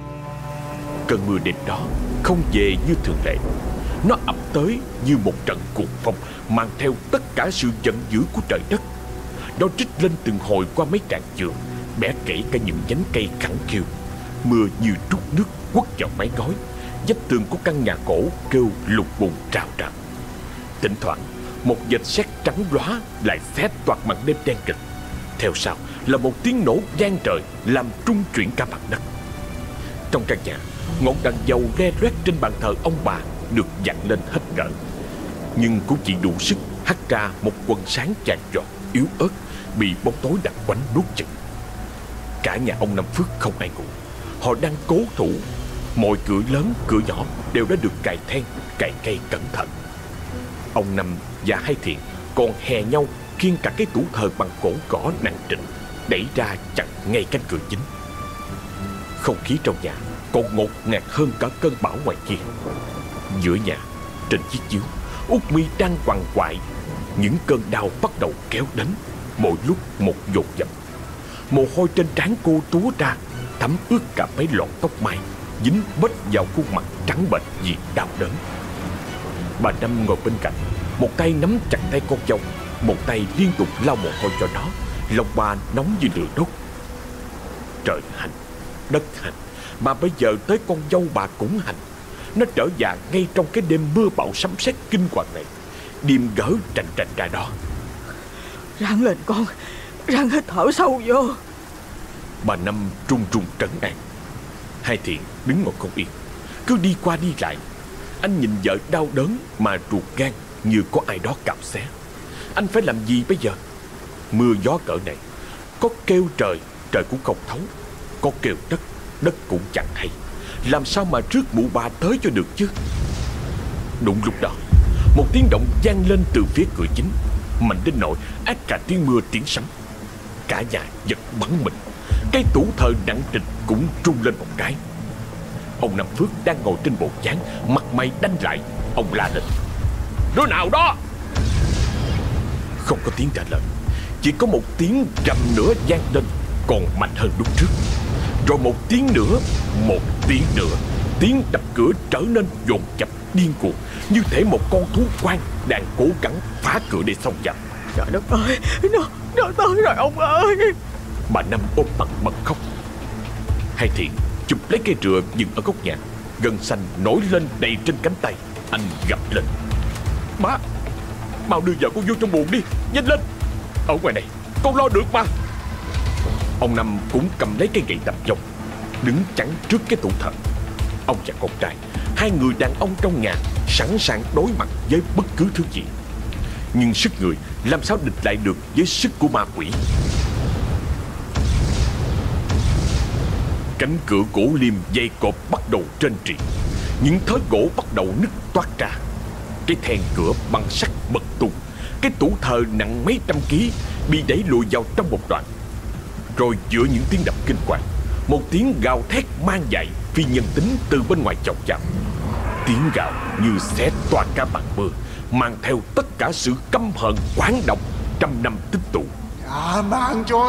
Cơn mưa đêm đó không về như thường lệ. Nó ập tới như một trận cuồng phong, mang theo tất cả sự giận dữ của trời đất. Nó trích lên từng hồi qua mấy tràng giường, bẻ gãy cả những nhánh cây khẳng khiu. Mưa như trút nước quất vào mái ngói. Vách tường của căn nhà cổ kêu lục bùng trào trào. Thỉnh thoảng một vệt sét trắng lóa lại xé toạc màn đêm đen kịt. Theo sau là một tiếng nổ vang trời làm rung chuyển cả mặt đất. Trong căn nhà, ngọn đèn dầu le loét trên bàn thờ ông bà được dặn lên hết cỡ, nhưng cũng chỉ đủ sức hắt ra một quần sáng chàn chọt yếu ớt bị bóng tối đặc quánh nuốt chửng. Cả nhà ông Năm Phước không ai ngủ. Họ đang cố thủ. Mọi cửa lớn, cửa nhỏ đều đã được cài then, cài cây cẩn thận. Ông Năm và Hai Thiện còn hè nhau khiêng cả cái tủ thờ bằng gỗ gõ nặng trịch đẩy ra chặn ngay cánh cửa chính. Không khí trong nhà còn ngột ngạt hơn cả cơn bão ngoài kia. Giữa nhà, trên chiếc chiếu, Út Mi đang quằn quại. Những cơn đau bắt đầu kéo đến, mỗi lúc một dồn dập. Mồ hôi trên trán cô túa ra, thấm ướt cả mấy lọn tóc mai, dính bết vào khuôn mặt trắng bệch vì đau đớn. Bà Năm ngồi bên cạnh, một tay nắm chặt tay con dâu, một tay liên tục lau mồ hôi cho nó. Lòng bà nóng như lửa đốt. Trời hành, đất hành, mà bây giờ tới con dâu bà cũng hành. Nó trở dạ ngay trong cái đêm mưa bão sấm sét kinh hoàng này. Đêm gỡ trành trành ra đó.
Ráng lên con, ráng hít thở sâu vô.
Bà Năm run run trấn an. Hai Thiện đứng ngồi không yên, cứ đi qua đi lại. Anh nhìn vợ đau đớn mà ruột gan như có ai đó cào xé. Anh phải làm gì bây giờ? Mưa gió cỡ này, có kêu trời, trời cũng không thấu, có kêu đất, đất cũng chẳng hay. Làm sao mà rước mụ bà tới cho được chứ? Đúng lúc đó, một tiếng động vang lên từ phía cửa chính, mạnh đến nỗi át cả tiếng mưa tiếng sấm. Cả nhà giật bắn mình. Cây tủ thờ nặng trịch cũng rung lên một cái. Ông Năm Phước đang ngồi trên bộ chán, mặt mày đanh lại. Ông la lên: "Đứa nào đó?" Không có tiếng trả lời, chỉ có một tiếng rầm nữa vang lên, còn mạnh hơn lúc trước. Rồi một tiếng nữa, một tiếng nữa. Tiếng đập cửa trở nên dồn dập điên cuồng, như thể một con thú hoang đang cố gắng phá cửa để xông vào.
Trời đất ơi, nó tới rồi ông ơi.
Bà Năm ôm mặt bật khóc. Hai Thiện chụp lấy cây rựa dựng ở góc nhà, gân xanh nổi lên đầy trên cánh tay. Anh gầm lên: "Má, mau đưa vợ con vô trong buồng đi, nhanh lên. Ở ngoài này con lo được mà." Ông Năm cũng cầm lấy cây gậy tầm vong, đứng chắn trước cái tủ thờ. Ông và con trai, hai người đàn ông trong nhà, sẵn sàng đối mặt với bất cứ thứ gì. Nhưng sức người làm sao địch lại được với sức của ma quỷ. Cánh cửa gỗ liêm dây cộp bắt đầu trơn trịa, những thớ gỗ bắt đầu nứt toát ra. Cái then cửa bằng sắt bật tung. Cái tủ thờ nặng mấy trăm ký bị đẩy lùi vào trong một đoạn. Rồi giữa những tiếng đập kinh hoàng, một tiếng gào thét mang dại phi nhân tính từ bên ngoài vọng vào. Tiếng gào như xé toạc cả màn mưa, mang theo tất cả sự căm hận quán độc trăm năm tích tụ.
"Trả mạng cho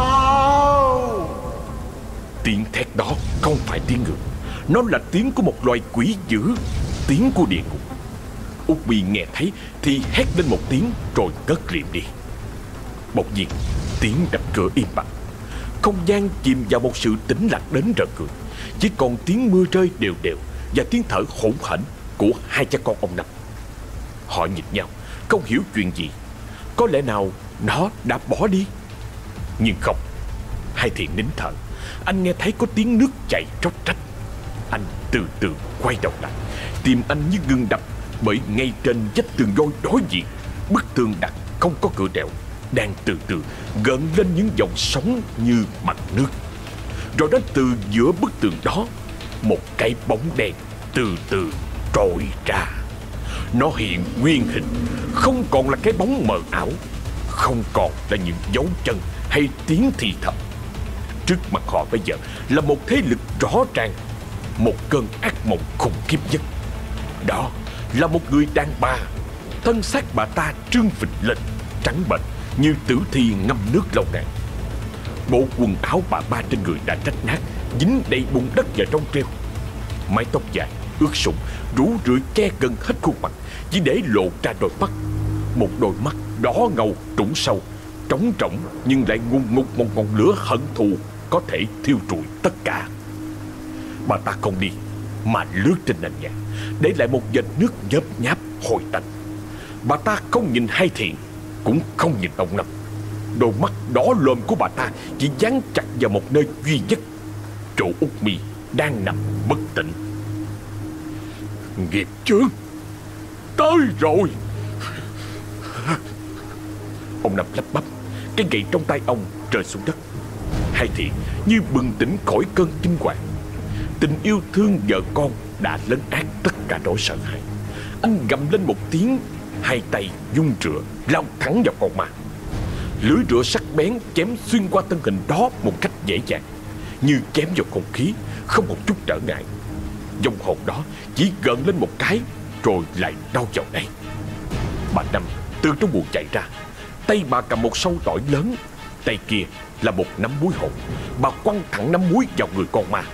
tao!"
Tiếng thét đó không phải tiếng người, nó là tiếng của một loài quỷ dữ, tiếng của địa ngục. Út Bi nghe thấy thì hét lên một tiếng rồi cất liệm đi. Bỗng nhiên tiếng đập cửa im bặt, không gian chìm vào một sự tĩnh lặng đến rợn người. Chỉ còn tiếng mưa rơi đều đều và tiếng thở hổn hển của hai cha con ông Năm. Họ nhìn nhau không hiểu chuyện gì. Có lẽ nào nó đã bỏ đi? Nhưng không. Hai Thiện nín thở. Anh nghe thấy có tiếng nước chảy róc rách. Anh từ từ quay đầu lại. Tim anh như ngừng đập, bởi ngay trên vách tường vôi đối diện, bức tường đặt không có cửa đèo đang từ từ gợn lên những dòng sóng như mặt nước. Rồi đến từ giữa bức tường đó, một cái bóng đen từ từ trỗi ra. Nó hiện nguyên hình, không còn là cái bóng mờ ảo, không còn là những dấu chân hay tiếng thì thầm. Trước mặt họ bây giờ là một thế lực rõ ràng, một cơn ác mộng khủng khiếp nhất. Đó là một người đàn bà. Thân xác bà ta trương phình lên, trắng bệch như tử thi ngâm nước lâu ngày. Bộ quần áo bà ba trên người đã rách nát, dính đầy bùn đất và rong rêu. Mái tóc dài ướt sũng rủ rượi che gần hết khuôn mặt, chỉ để lộ ra đôi mắt. Một đôi mắt đỏ ngầu trũng sâu, trống rỗng nhưng lại ngùn ngụt một ngọn lửa hận thù có thể thiêu rụi tất cả. Bà ta không đi mà lướt trên nền nhà, để lại một vệt nước nhớp nháp hôi tanh. Bà ta không nhìn Hai Thiện, cũng không nhìn ông Năm. Đôi mắt đỏ lồm của bà ta chỉ dán chặt vào một nơi duy nhất, chỗ Út Mi đang nằm bất tỉnh. Nghiệp chướng, tới rồi. Ông Năm lắp bắp, cái gậy trong tay ông rơi xuống đất. Hai Thiện như bừng tỉnh khỏi cơn kinh hoàng. Tình yêu thương vợ con đã lấn át tất cả nỗi sợ hãi. Anh gầm lên một tiếng, hai tay vung rựa lao thẳng vào con ma. Lưỡi rựa sắc bén chém xuyên qua thân hình đó một cách dễ dàng, như chém vào không khí, không một chút trở ngại. Vong hồn đó chỉ gợn lên một cái rồi lại đau vào đây. Bà Năm từ trong buồng chạy ra, tay bà cầm một sâu tỏi lớn, tay kia là một nắm muối hột. Bà quăng thẳng nắm muối vào người con ma.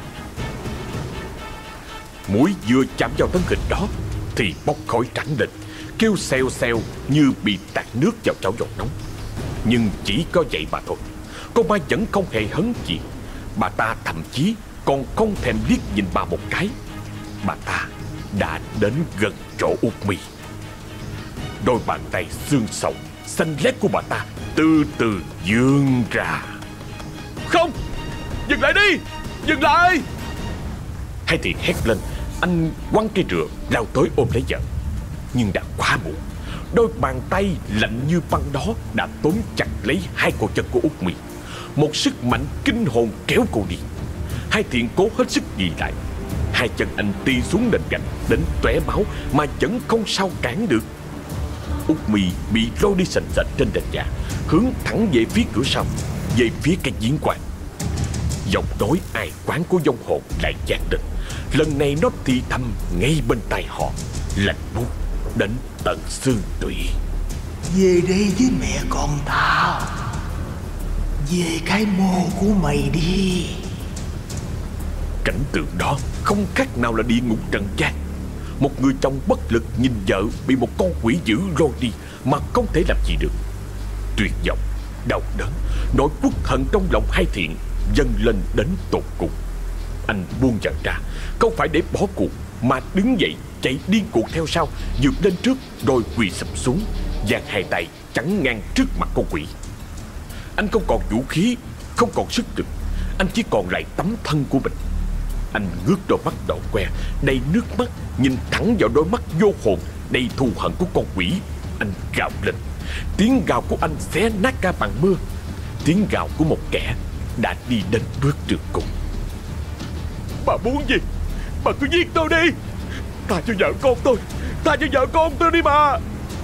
Muối vừa chạm vào thân hình đó thì bốc khói trắng lên, kêu xèo xèo như bị tạt nước vào chảo dầu nóng. Nhưng chỉ có vậy mà thôi, con ma vẫn không hề hấn gì. Bà ta thậm chí còn không thèm liếc nhìn bà một cái. Bà ta đã đến gần chỗ Út Mi. Đôi bàn tay xương sầu xanh lét của bà ta từ từ vươn ra. Không, dừng lại đi, dừng lại. Hai Thiện hét lên. Anh quăng cây rựa lao tới ôm lấy vợ, nhưng đã quá muộn. Đôi bàn tay lạnh như băng đó đã tóm chặt lấy hai cổ chân của Út My. Một sức mạnh kinh hồn kéo cô đi. Hai Thiện cố hết sức ghi lại. Hai chân anh ti xuống nền gạch đến tóe máu mà vẫn không sao cản được. Út My bị lôi đi sành sạch trên nền nhà, hướng thẳng về phía cửa sau, về phía cái giếng quan. Giọng nói ai quán của vong hồn lại vang lên. Lần này nó thì thầm ngay bên tai họ, lạnh buốt đến tận xương tủy.
Về đây với mẹ con tao, về cái mồ của mày đi.
Cảnh tượng đó không khác nào là địa ngục trần gian. Một người chồng bất lực nhìn vợ bị một con quỷ dữ lôi đi mà không thể làm gì được. Tuyệt vọng, đau đớn, nỗi uất hận trong lòng Hai Thiện dâng lên đến tột cùng. Anh buông vợ ra, không phải để bỏ cuộc, mà đứng dậy chạy điên cuồng theo sau, vượt lên trước rồi quỳ sụp xuống, giang hai tay chắn ngang trước mặt con quỷ. Anh không còn vũ khí, không còn sức lực, anh chỉ còn lại tấm thân của mình. Anh ngước đôi mắt đỏ que đầy nước mắt nhìn thẳng vào đôi mắt vô hồn đầy thù hận của con quỷ. Anh gào lên. Tiếng gào của anh xé nát cả màn mưa. Tiếng gào của một kẻ đã đi đến bước đường cùng. Bà muốn gì? Bà cứ giết tôi đi. Tha cho vợ con tôi. Tha cho vợ con tôi đi bà.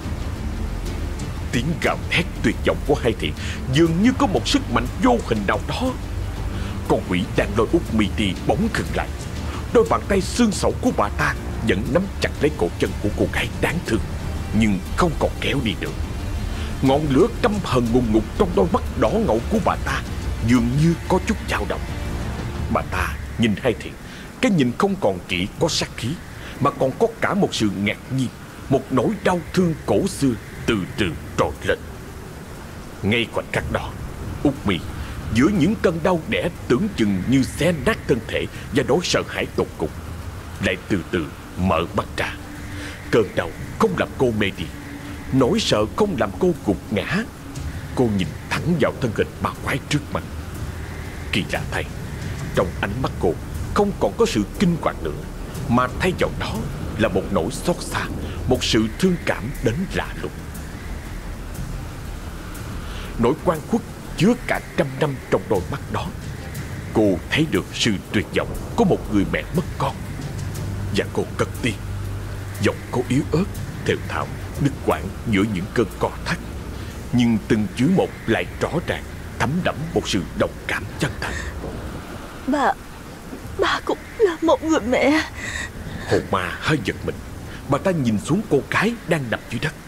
Tiếng gào thét tuyệt vọng của Hai Thiện dường như có một sức mạnh vô hình nào đó. Con quỷ đang lôi Út My đi bỗng khựng lại. Đôi bàn tay xương sẩu của bà ta vẫn nắm chặt lấy cổ chân của cô gái đáng thương, nhưng không còn kéo đi được. Ngọn lửa căm hờn ngùn ngụt trong đôi mắt đỏ ngầu của bà ta dường như có chút dao động. Bà ta nhìn Hai Thiện, cái nhìn không còn chỉ có sát khí, mà còn có cả một sự ngạc nhiên, một nỗi đau thương cổ xưa từ từ trồi lên. Ngay khoảnh khắc đó, Út My giữa những cơn đau đẻ tưởng chừng như xé nát thân thể và nỗi sợ hãi tột cùng, lại từ từ mở mắt ra. Cơn đau không làm cô mê đi, nỗi sợ không làm cô gục ngã. Cô nhìn thẳng vào thân hình ma quái trước mặt. Kỳ lạ thay, trong ánh mắt cô không còn có sự kinh hoàng nữa, mà thay vào đó là một nỗi xót xa, một sự thương cảm đến lạ lùng. Nỗi oan khuất chứa cả trăm năm trong đôi mắt đó. Cô thấy được sự tuyệt vọng của một người mẹ mất con. Và cô cất tiếng, giọng cô yếu ớt, thều thào, đứt quãng giữa những cơn co thắt, nhưng từng chữ một lại rõ ràng, thấm đẫm một sự đồng cảm chân thành.
Bà cũng là một người mẹ.
Hồn ma hơi giật mình. Bà ta nhìn xuống cô gái đang nằm dưới đất.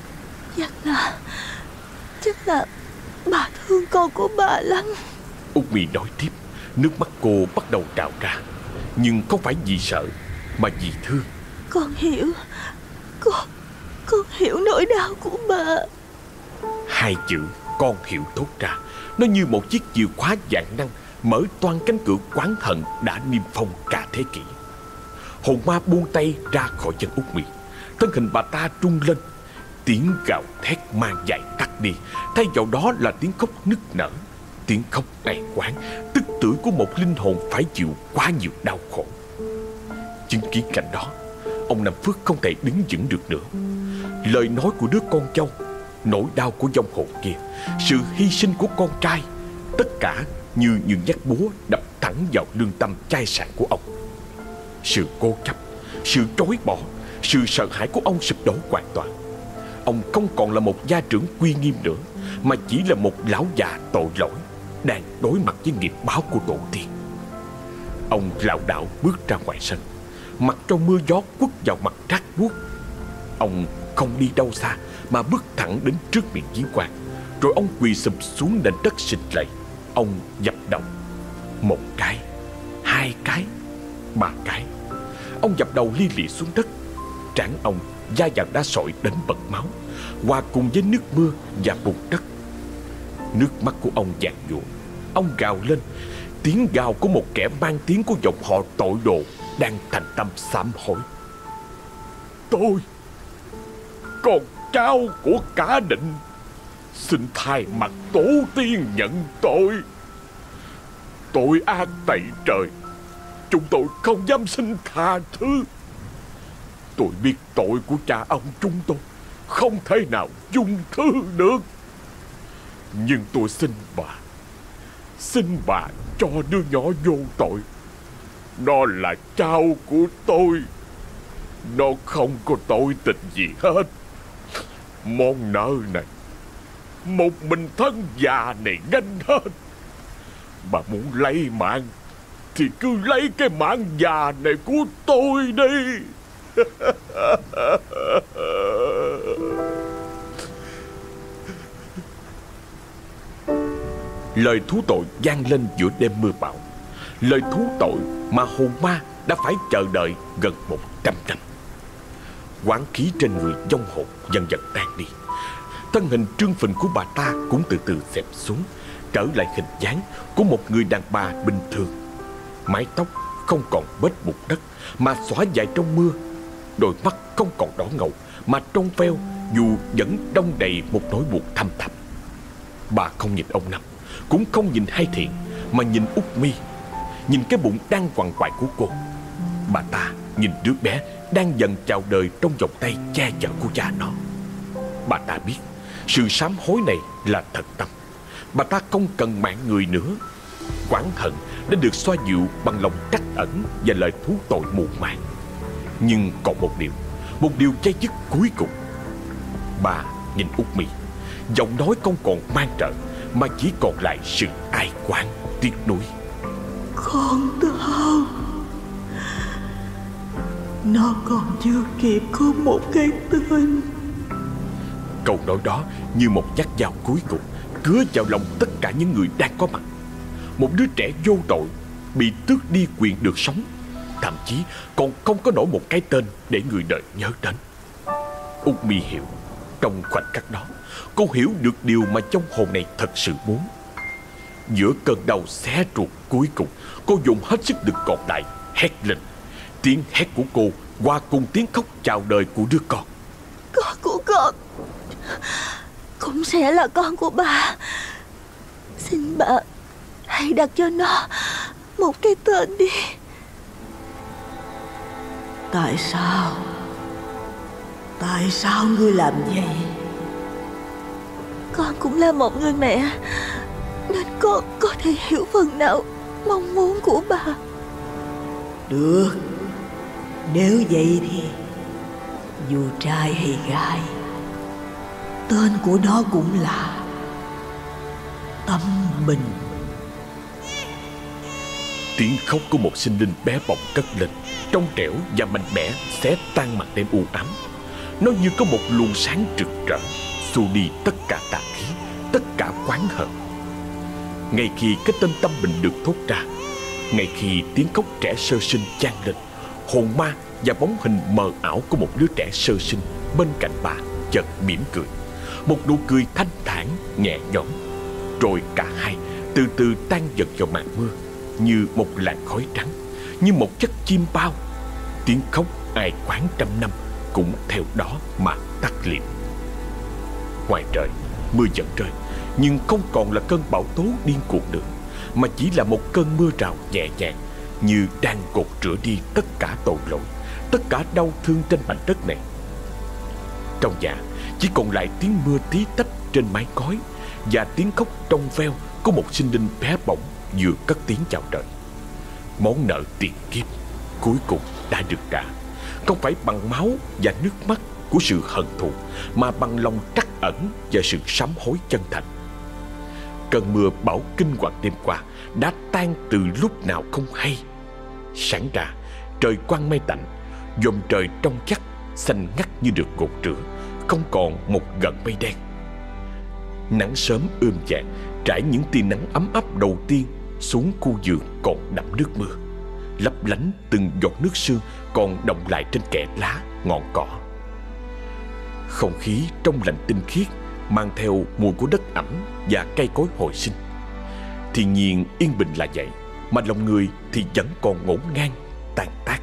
Chắc là bà thương con của bà lắm.
Út My nói tiếp, nước mắt cô bắt đầu trào ra, nhưng không phải vì sợ, mà vì thương.
Con hiểu. Con hiểu nỗi đau của bà.
Hai chữ con hiểu thốt ra, nó như một chiếc chìa khóa vạn năng mở toang cánh cửa oán hận đã niêm phong cả thế kỷ. Hồn ma buông tay ra khỏi chân Út My. Thân hình bà ta rung lên. Tiếng gào thét mang dài tắt đi, thay vào đó là tiếng khóc nức nở, tiếng khóc ai oán, tức tưởi của một linh hồn phải chịu quá nhiều đau khổ. Chứng kiến cảnh đó, ông Năm Phước không thể đứng vững được nữa. Lời nói của đứa con dâu, nỗi đau của vong hồn kia, sự hy sinh của con trai, tất cả như những nhát búa đập thẳng vào lương tâm chai sạn của ông. Sự cố chấp, sự chối bỏ, sự sợ hãi của ông sụp đổ hoàn toàn. Ông không còn là một gia trưởng uy nghiêm nữa, mà chỉ là một lão già tội lỗi đang đối mặt với nghiệp báo của tổ tiên. Ông lảo đảo bước ra ngoài sân, mặt trong mưa gió quất vào mặt rát buốt. Ông không đi đâu xa mà bước thẳng đến trước miệng giếng quan, rồi ông quỳ sụp xuống nền đất xịt lạy. Ông dập đầu 1 cái, 2 cái, 3 cái. Ông dập đầu li lịa xuống đất. Trán ông da dặn đã sỏi đến bật máu, hòa cùng với nước mưa và bùn đất. Nước mắt của ông vàng nhuộm. Ông gào lên, tiếng gào của một kẻ mang tiếng của dòng họ tội đồ đang thành tâm sám hối. Tôi, con cháu của Cả Định, xin thay mặt tổ tiên nhận tội. Tội ác tày trời, chúng tôi không dám xin tha thứ. Tôi biết tội của cha ông chúng tôi không thể nào dung thứ được. Nhưng tôi xin bà cho đứa nhỏ vô tội. Nó là cháu của tôi. Nó không có tội tình gì hết. Món nợ này một mình thân già này gánh hết. Bà muốn lấy mạng thì cứ lấy cái mạng già này của tôi đi. Lời thú tội vang lên giữa đêm mưa bão. Lời thú tội mà hồn ma đã phải chờ đợi gần 100 năm. Oán khí trên người vong hồn dần dần tan đi. Thân hình trương phình của bà ta cũng từ từ xẹp xuống, trở lại hình dáng của một người đàn bà bình thường. Mái tóc không còn bết bụi đất mà xõa dài trong mưa. Đôi mắt không còn đỏ ngầu mà trong veo, dù vẫn đong đầy một nỗi buồn thâm thẳm. Bà không nhìn ông Năm, cũng không nhìn Hai Thiện, mà nhìn Út Mi, nhìn cái bụng đang quằn quại của cô. Bà ta nhìn đứa bé đang dần chào đời trong vòng tay che chở của cha nó. Bà ta biết sự sám hối này là thật tâm. Bà ta không cần mạng người nữa. Oán hận đã được xoa dịu bằng lòng trắc ẩn và lời thú tội muộn màng. Nhưng còn một điều chai dứt cuối cùng. Bà nhìn Út Mi, giọng nói không còn mang trợ mà chỉ còn lại sự ai oán tiếc nuối.
Con tao, nó còn chưa kịp có một cái tên.
Câu nói đó như một nhát dao cuối cùng cứa vào lòng tất cả những người đang có mặt. Một đứa trẻ vô tội bị tước đi quyền được sống, thậm chí còn không có nổi một cái tên để người đời nhớ đến. Út Mi hiểu. Trong khoảnh khắc đó, cô hiểu được điều mà trong hồn này thật sự muốn. Giữa cơn đau xé ruột cuối cùng, cô dùng hết sức lực còn lại hét lên. Tiếng hét của cô hòa cùng tiếng khóc chào đời của đứa con.
Con của con cũng sẽ là con của bà. Xin bà hãy đặt cho nó một cái tên đi.
Tại sao ngươi làm vậy?
Con cũng là một người mẹ, nên con có thể hiểu phần nào mong muốn của bà.
Được, nếu vậy thì dù trai hay gái, tên của nó cũng là Tâm Bình.
Tiếng khóc của một sinh linh bé bỏng cất lên, trong trẻo và mạnh mẽ, xé tan màn đêm u ám. Nó như có một luồng sáng rực rỡ, xua đi tất cả tà khí, tất cả oán hận. Ngay khi cái tên Tâm Bình được thốt ra, ngay khi tiếng khóc trẻ sơ sinh vang lên, hồn ma và bóng hình mờ ảo của một đứa trẻ sơ sinh bên cạnh bà chợt mỉm cười. Một nụ cười thanh thản, nhẹ nhõm. Rồi cả hai từ từ tan dần vào màn mưa, như một làn khói trắng, như một chất chim bao. Tiếng khóc ai oán trăm năm cũng theo đó mà tắt lịm. Ngoài trời, mưa vẫn rơi, nhưng không còn là cơn bão tố điên cuồng nữa, mà chỉ là một cơn mưa rào nhẹ nhàng, như đang gột rửa đi tất cả tội lỗi, tất cả đau thương trên mảnh đất này. Trong nhà chỉ còn lại tiếng mưa tí tách trên mái ngói và tiếng khóc trong veo của một sinh linh bé bỏng vừa cất tiếng chào đời. Món nợ tiền kiếp cuối cùng đã được trả, không phải bằng máu và nước mắt của sự hận thù, mà bằng lòng trắc ẩn và sự sám hối chân thành. Cơn mưa bão kinh hoàng đêm qua đã tan từ lúc nào không hay. Sáng ra, trời quang mây tạnh, dòng trời trong vắt, xanh ngắt như được gột rửa, không còn một gợn mây đen. Nắng sớm ươm vàng trải những tia nắng ấm áp đầu tiên xuống khu vườn còn đẫm nước mưa, lấp lánh từng giọt nước sương còn đọng lại trên kẽ lá, ngọn cỏ. Không khí trong lành tinh khiết, mang theo mùi của đất ẩm và cây cối hồi sinh. Thiên nhiên yên bình là vậy, mà lòng người thì vẫn còn ngổn ngang, tàn tác.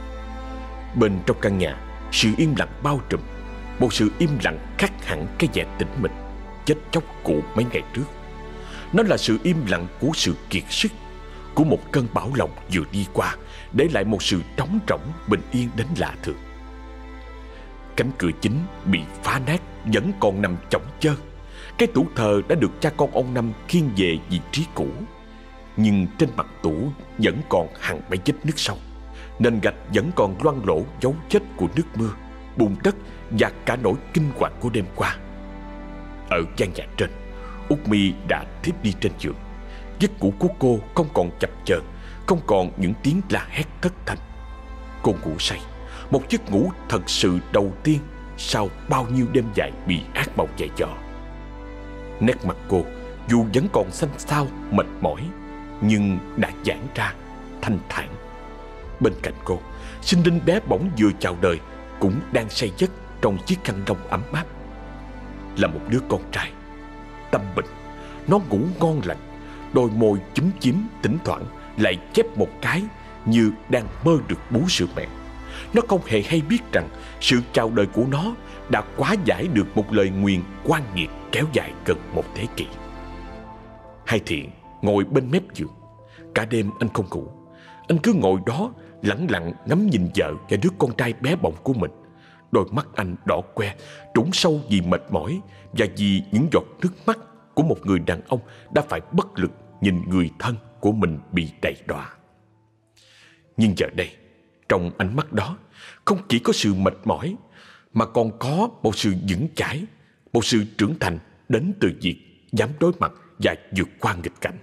Bên trong căn nhà, sự im lặng bao trùm, một sự im lặng khác hẳn cái vẻ tĩnh mịch, chết chóc của mấy ngày trước. Nó là sự im lặng của sự kiệt sức, của một cơn bão lòng vừa đi qua, để lại một sự trống rỗng bình yên đến lạ thường. Cánh cửa chính bị phá nát vẫn còn nằm chỏng chơ. Cái tủ thờ đã được cha con ông Năm khiêng về vị trí cũ, nhưng trên mặt tủ vẫn còn hàng mấy vết nứt sâu. Nền gạch vẫn còn loang lổ dấu vết của nước mưa, bùn đất và cả nỗi kinh hoàng của đêm qua. Ở gian nhà trên, Út Mi đã thiếp đi trên giường. Giấc ngủ của cô không còn chập chờn, không còn những tiếng la hét thất thanh. Cô ngủ say, một giấc ngủ thật sự đầu tiên sau bao nhiêu đêm dài bị ác mộng dày dò. Nét mặt cô dù vẫn còn xanh xao mệt mỏi, nhưng đã giãn ra thanh thản. Bên cạnh cô, sinh linh bé bỏng vừa chào đời cũng đang say giấc trong chiếc khăn lông ấm áp. Là một đứa con trai Tâm Bình, nó ngủ ngon lành, đôi môi chúm chím thỉnh thoảng lại chép một cái như đang mơ được bú sữa mẹ. Nó không hề hay biết rằng sự chào đời của nó đã quá giải được một lời nguyền oan nghiệt kéo dài gần một thế kỷ. Hai Thiện ngồi bên mép giường. Cả đêm anh không ngủ. Anh cứ ngồi đó lẳng lặng ngắm nhìn vợ và đứa con trai bé bỏng của mình. Đôi mắt anh đỏ que, trũng sâu vì mệt mỏi và vì những giọt nước mắt của một người đàn ông đã phải bất lực nhìn người thân của mình bị đầy đọa. Nhưng giờ đây, trong ánh mắt đó không chỉ có sự mệt mỏi, mà còn có một sự vững chãi, một sự trưởng thành đến từ việc dám đối mặt và vượt qua nghịch cảnh.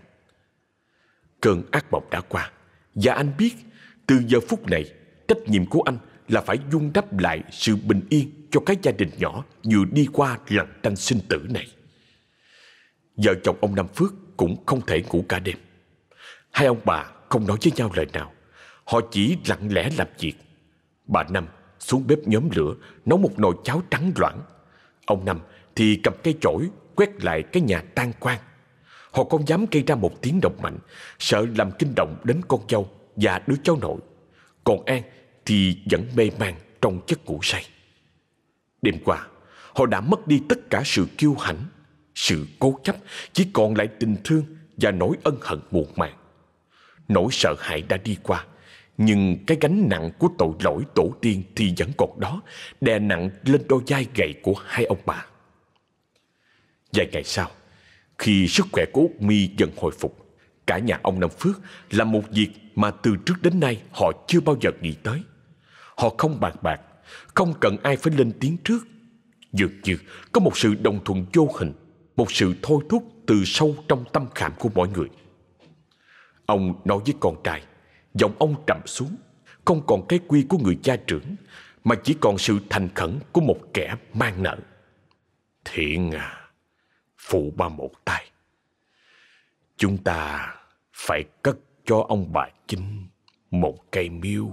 Cơn ác mộng đã qua, và anh biết từ giờ phút này trách nhiệm của anh là phải vun đắp lại sự bình yên cho cái gia đình nhỏ vừa đi qua lằn tanh sinh tử này. Vợ chồng ông Năm Phước cũng không thể ngủ cả đêm. Hai ông bà không nói với nhau lời nào, họ chỉ lặng lẽ làm việc. Bà Năm xuống bếp nhóm lửa nấu một nồi cháo trắng loãng. Ông Năm thì cầm cây chổi quét lại cái nhà tan quang. Họ không dám gây ra một tiếng động mạnh, sợ làm kinh động đến con dâu và đứa cháu nội. Còn An thì vẫn mê man trong giấc ngủ say. Đêm qua, họ đã mất đi tất cả sự kiêu hãnh, sự cố chấp, chỉ còn lại tình thương và nỗi ân hận muộn màng. Nỗi sợ hãi đã đi qua, nhưng cái gánh nặng của tội lỗi tổ tiên thì vẫn còn đó, đè nặng lên đôi vai gầy của hai ông bà. Vài ngày sau, khi sức khỏe của Út Mi dần hồi phục, cả nhà ông Năm Phước làm một việc mà từ trước đến nay họ chưa bao giờ nghĩ tới. Họ không bàn bạc, không cần ai phải lên tiếng trước. Dường như có một sự đồng thuận vô hình, một sự thôi thúc từ sâu trong tâm khảm của mọi người. Ông nói với con trai, giọng ông trầm xuống, không còn cái quy của người cha trưởng, mà chỉ còn sự thành khẩn của một kẻ mang nợ. Thiện à, phụ ba một tay. Chúng ta phải cất cho ông bà Chính một cây miêu.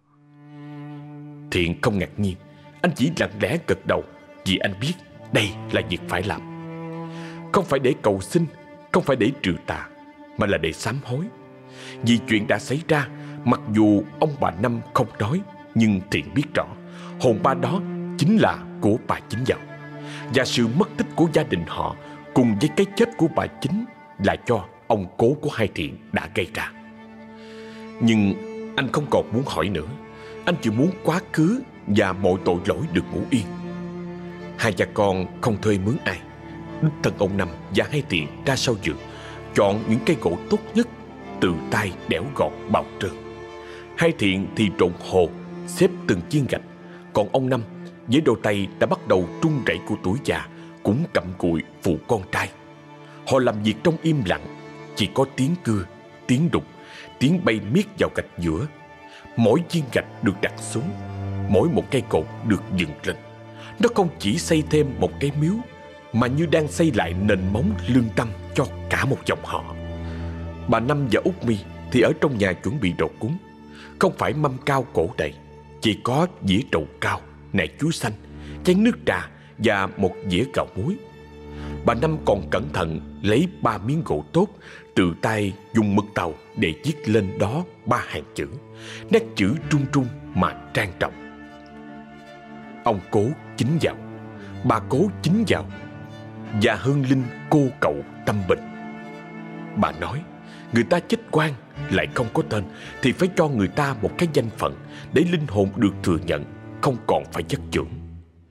Thiện không ngạc nhiên, anh chỉ lặng lẽ gật đầu, vì anh biết đây là việc phải làm. Không phải để cầu xin, không phải để trừ tà, mà là để sám hối. Vì chuyện đã xảy ra, mặc dù ông bà Năm không nói, nhưng Thiện biết rõ hồn ba đó chính là của bà Chính giàu. Và sự mất tích của gia đình họ cùng với cái chết của bà Chính là do ông cố của hai Thiện đã gây ra. Nhưng anh không còn muốn hỏi nữa. Anh chỉ muốn quá khứ và mọi tội lỗi được ngủ yên. Hai cha con không thuê mướn ai. Đích thân ông Năm và hai Thiện ra sau giường, chọn những cây gỗ tốt nhất, tự tay đẽo gọt bào trơn. Hai Thiện thì trộn hồ, xếp từng viên gạch. Còn ông Năm với đôi tay đã bắt đầu run rẩy của tuổi già cũng cặm cụi phụ con trai. Họ làm việc trong im lặng, chỉ có tiếng cưa, tiếng đục, tiếng bay miết vào gạch giữa. Mỗi viên gạch được đặt xuống, mỗi một cây cột được dựng lên. Nó không chỉ xây thêm một cái miếu, mà như đang xây lại nền móng lương tâm cho cả một dòng họ. Bà Năm và Út Mi thì ở trong nhà chuẩn bị đồ cúng. Không phải mâm cao cổ đầy, chỉ có dĩa trầu cao, nải chuối xanh, chén nước trà và một dĩa gạo muối. Bà Năm còn cẩn thận lấy 3 miếng gỗ tốt, tự tay dùng mực tàu để viết lên đó 3 hàng chữ, nét chữ trung trung mà trang trọng. Ông cố Chính giàu, bà cố Chính giàu, và hương linh cô cậu Tâm Bình. Bà nói, người ta chết oan lại không có tên thì phải cho người ta một cái danh phận để linh hồn được thừa nhận, không còn phải dắt chưởng.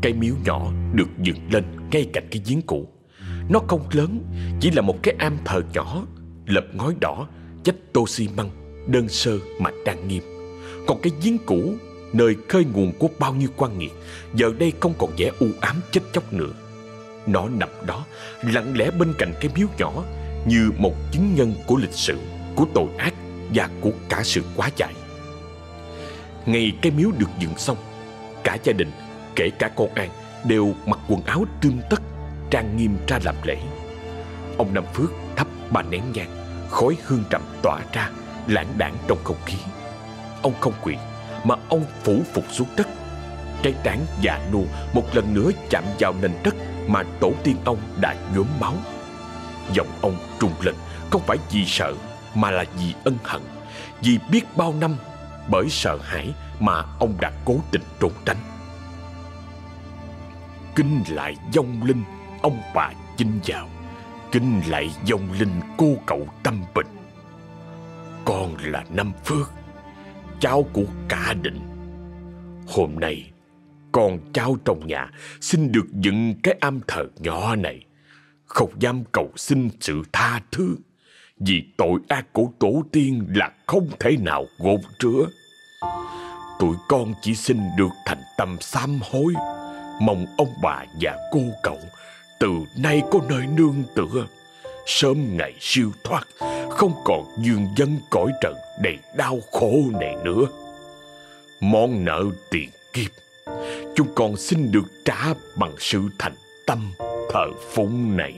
Cái miếu nhỏ được dựng lên ngay cạnh cái giếng cũ. Nó không lớn, chỉ là một cái am thờ nhỏ, lợp ngói đỏ, vách tô xi măng, đơn sơ mà trang nghiêm. Còn cái giếng cũ, nơi khơi nguồn của bao nhiêu quan nghiệt, giờ đây không còn vẻ u ám chết chóc nữa. Nó nằm đó, lặng lẽ bên cạnh cái miếu nhỏ, như một chứng nhân của lịch sử, của tội ác và của cả sự quá dại. Ngày cái miếu được dựng xong, cả gia đình, kể cả con An, đều mặc quần áo tươm tất, trang nghiêm ra làm lễ. Ông Năm Phước thắp 3 nén nhang, khói hương trầm tỏa ra, lãng đãng trong không khí. Ông không quỳ, mà ông phủ phục xuống đất. Cái trán già nua một lần nữa chạm vào nền đất mà tổ tiên ông đã nhuốm máu. Giọng ông trùng lên, không phải vì sợ, mà là vì ân hận, vì biết bao năm bởi sợ hãi mà ông đã cố tình trốn tránh. Kinh lại vong linh ông bà chinh vào, kinh lại vong linh cô cậu Tâm Bình. Con là Năm Phước, cháu của cả Định. Hôm nay con cháu trong nhà xin được dựng cái am thờ nhỏ này, không dám cầu xin sự tha thứ, vì tội ác của tổ tiên là không thể nào gột rửa. Tụi con chỉ xin được thành tâm sám hối, mong ông bà và cô cậu từ nay có nơi nương tựa, sớm ngày siêu thoát, không còn dương dân cõi trần đầy đau khổ này nữa. Món nợ tiền kiếp, chúng con xin được trả bằng sự thành tâm thờ phụng này.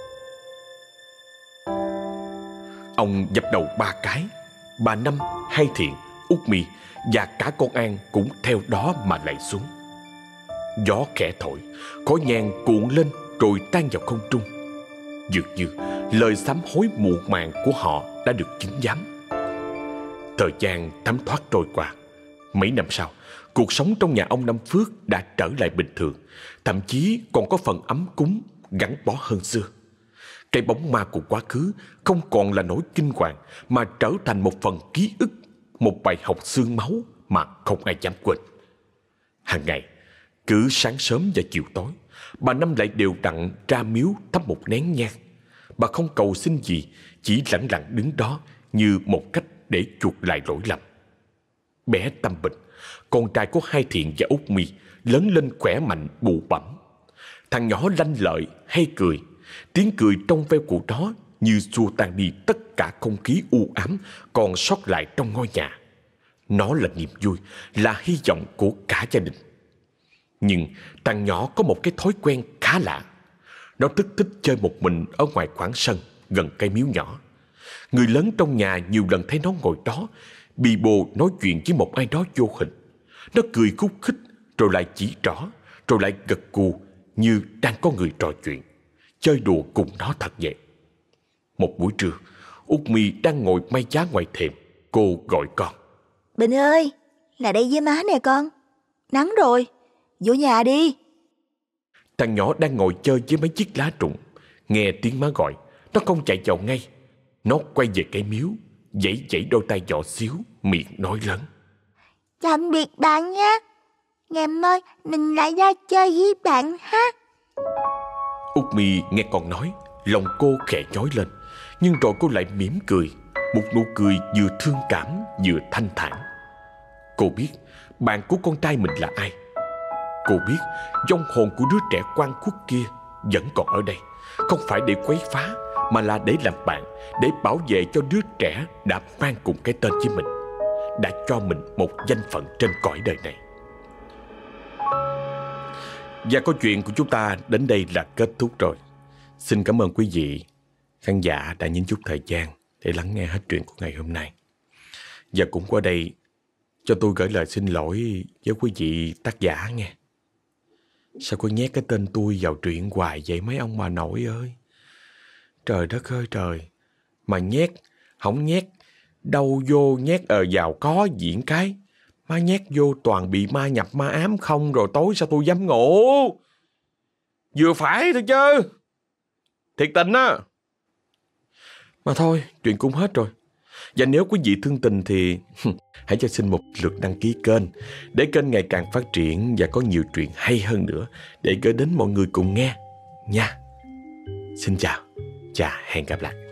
Ông dập đầu 3 cái. Bà Năm, Hai Thiện, Út Mi và cả con An cũng theo đó mà lạy xuống. Gió khẽ thổi, khói nhang cuộn lên rồi tan vào không trung. Dường như lời sám hối muộn màng của họ đã được chứng giám. Thời gian thấm thoát trôi qua. Mấy năm sau, cuộc sống trong nhà ông Năm Phước đã trở lại bình thường, thậm chí còn có phần ấm cúng, gắn bó hơn xưa. Cái bóng ma của quá khứ không còn là nỗi kinh hoàng, mà trở thành một phần ký ức, một bài học xương máu mà không ai dám quên. Hàng ngày, cứ sáng sớm và chiều tối, bà Năm lại đều đặn ra miếu thắp một nén nhang. Bà không cầu xin gì, chỉ lẳng lặng đứng đó như một cách để chuộc lại lỗi lầm. Bé Tâm Bình, con trai của Hai Thiện và Út Mi, lớn lên khỏe mạnh bụ bẫm. Thằng nhỏ lanh lợi, hay cười. Tiếng cười trong veo của nó như xua tan đi tất cả không khí u ám còn sót lại trong ngôi nhà. Nó là niềm vui, là hy vọng của cả gia đình. Nhưng thằng nhỏ có một cái thói quen khá lạ. Nó thích chơi một mình ở ngoài khoảng sân gần cây miếu nhỏ. Người lớn trong nhà nhiều lần thấy nó ngồi đó bì bồ nói chuyện với một ai đó vô hình. Nó cười khúc khích, rồi lại chỉ trỏ, rồi lại gật gù như đang có người trò chuyện, chơi đùa cùng nó thật vậy. Một buổi trưa, Út Mi đang ngồi may giá ngoài thềm. Cô gọi con.
Bình ơi, lại đây với má nè con. Nắng rồi, vô nhà đi.
Thằng nhỏ đang ngồi chơi với mấy chiếc lá rụng. Nghe tiếng má gọi, nó không chạy vào ngay. Nó quay về cây miếu, vẫy vẫy đôi tay nhỏ xíu, miệng nói lớn.
Tạm biệt bạn nhé. Ngày mai mình lại ra chơi với bạn ha.
Út Mi nghe con nói, lòng cô khẽ nhói lên. Nhưng rồi cô lại mỉm cười, một nụ cười vừa thương cảm vừa thanh thản. Cô biết bạn của con trai mình là ai. Cô biết vong hồn của đứa trẻ oan khuất kia vẫn còn ở đây, không phải để quấy phá, mà là để làm bạn, để bảo vệ cho đứa trẻ đã mang cùng cái tên với mình, đã cho mình một danh phận trên cõi đời này. Và câu chuyện của chúng ta đến đây là kết thúc rồi. Xin cảm ơn quý vị khán giả đã nhấn chút thời gian để lắng nghe hết chuyện của ngày hôm nay. Và cũng qua đây cho tôi gửi lời xin lỗi với quý vị tác giả nghe. Sao có nhét cái tên tôi vào truyện hoài vậy mấy ông bà nội ơi? Trời đất ơi trời. Mà nhét, không nhét, đâu vô nhét vào có diễn cái. Má nhét vô toàn bị ma nhập ma ám không, rồi tối sao tôi dám ngủ? Vừa phải thôi chứ. Thiệt tình á. Mà thôi, chuyện cũng hết rồi. Và nếu quý vị thương tình thì hãy cho xin một lượt đăng ký kênh để kênh ngày càng phát triển và có nhiều chuyện hay hơn nữa để gửi đến mọi người cùng nghe nha. Xin chào và hẹn gặp lại.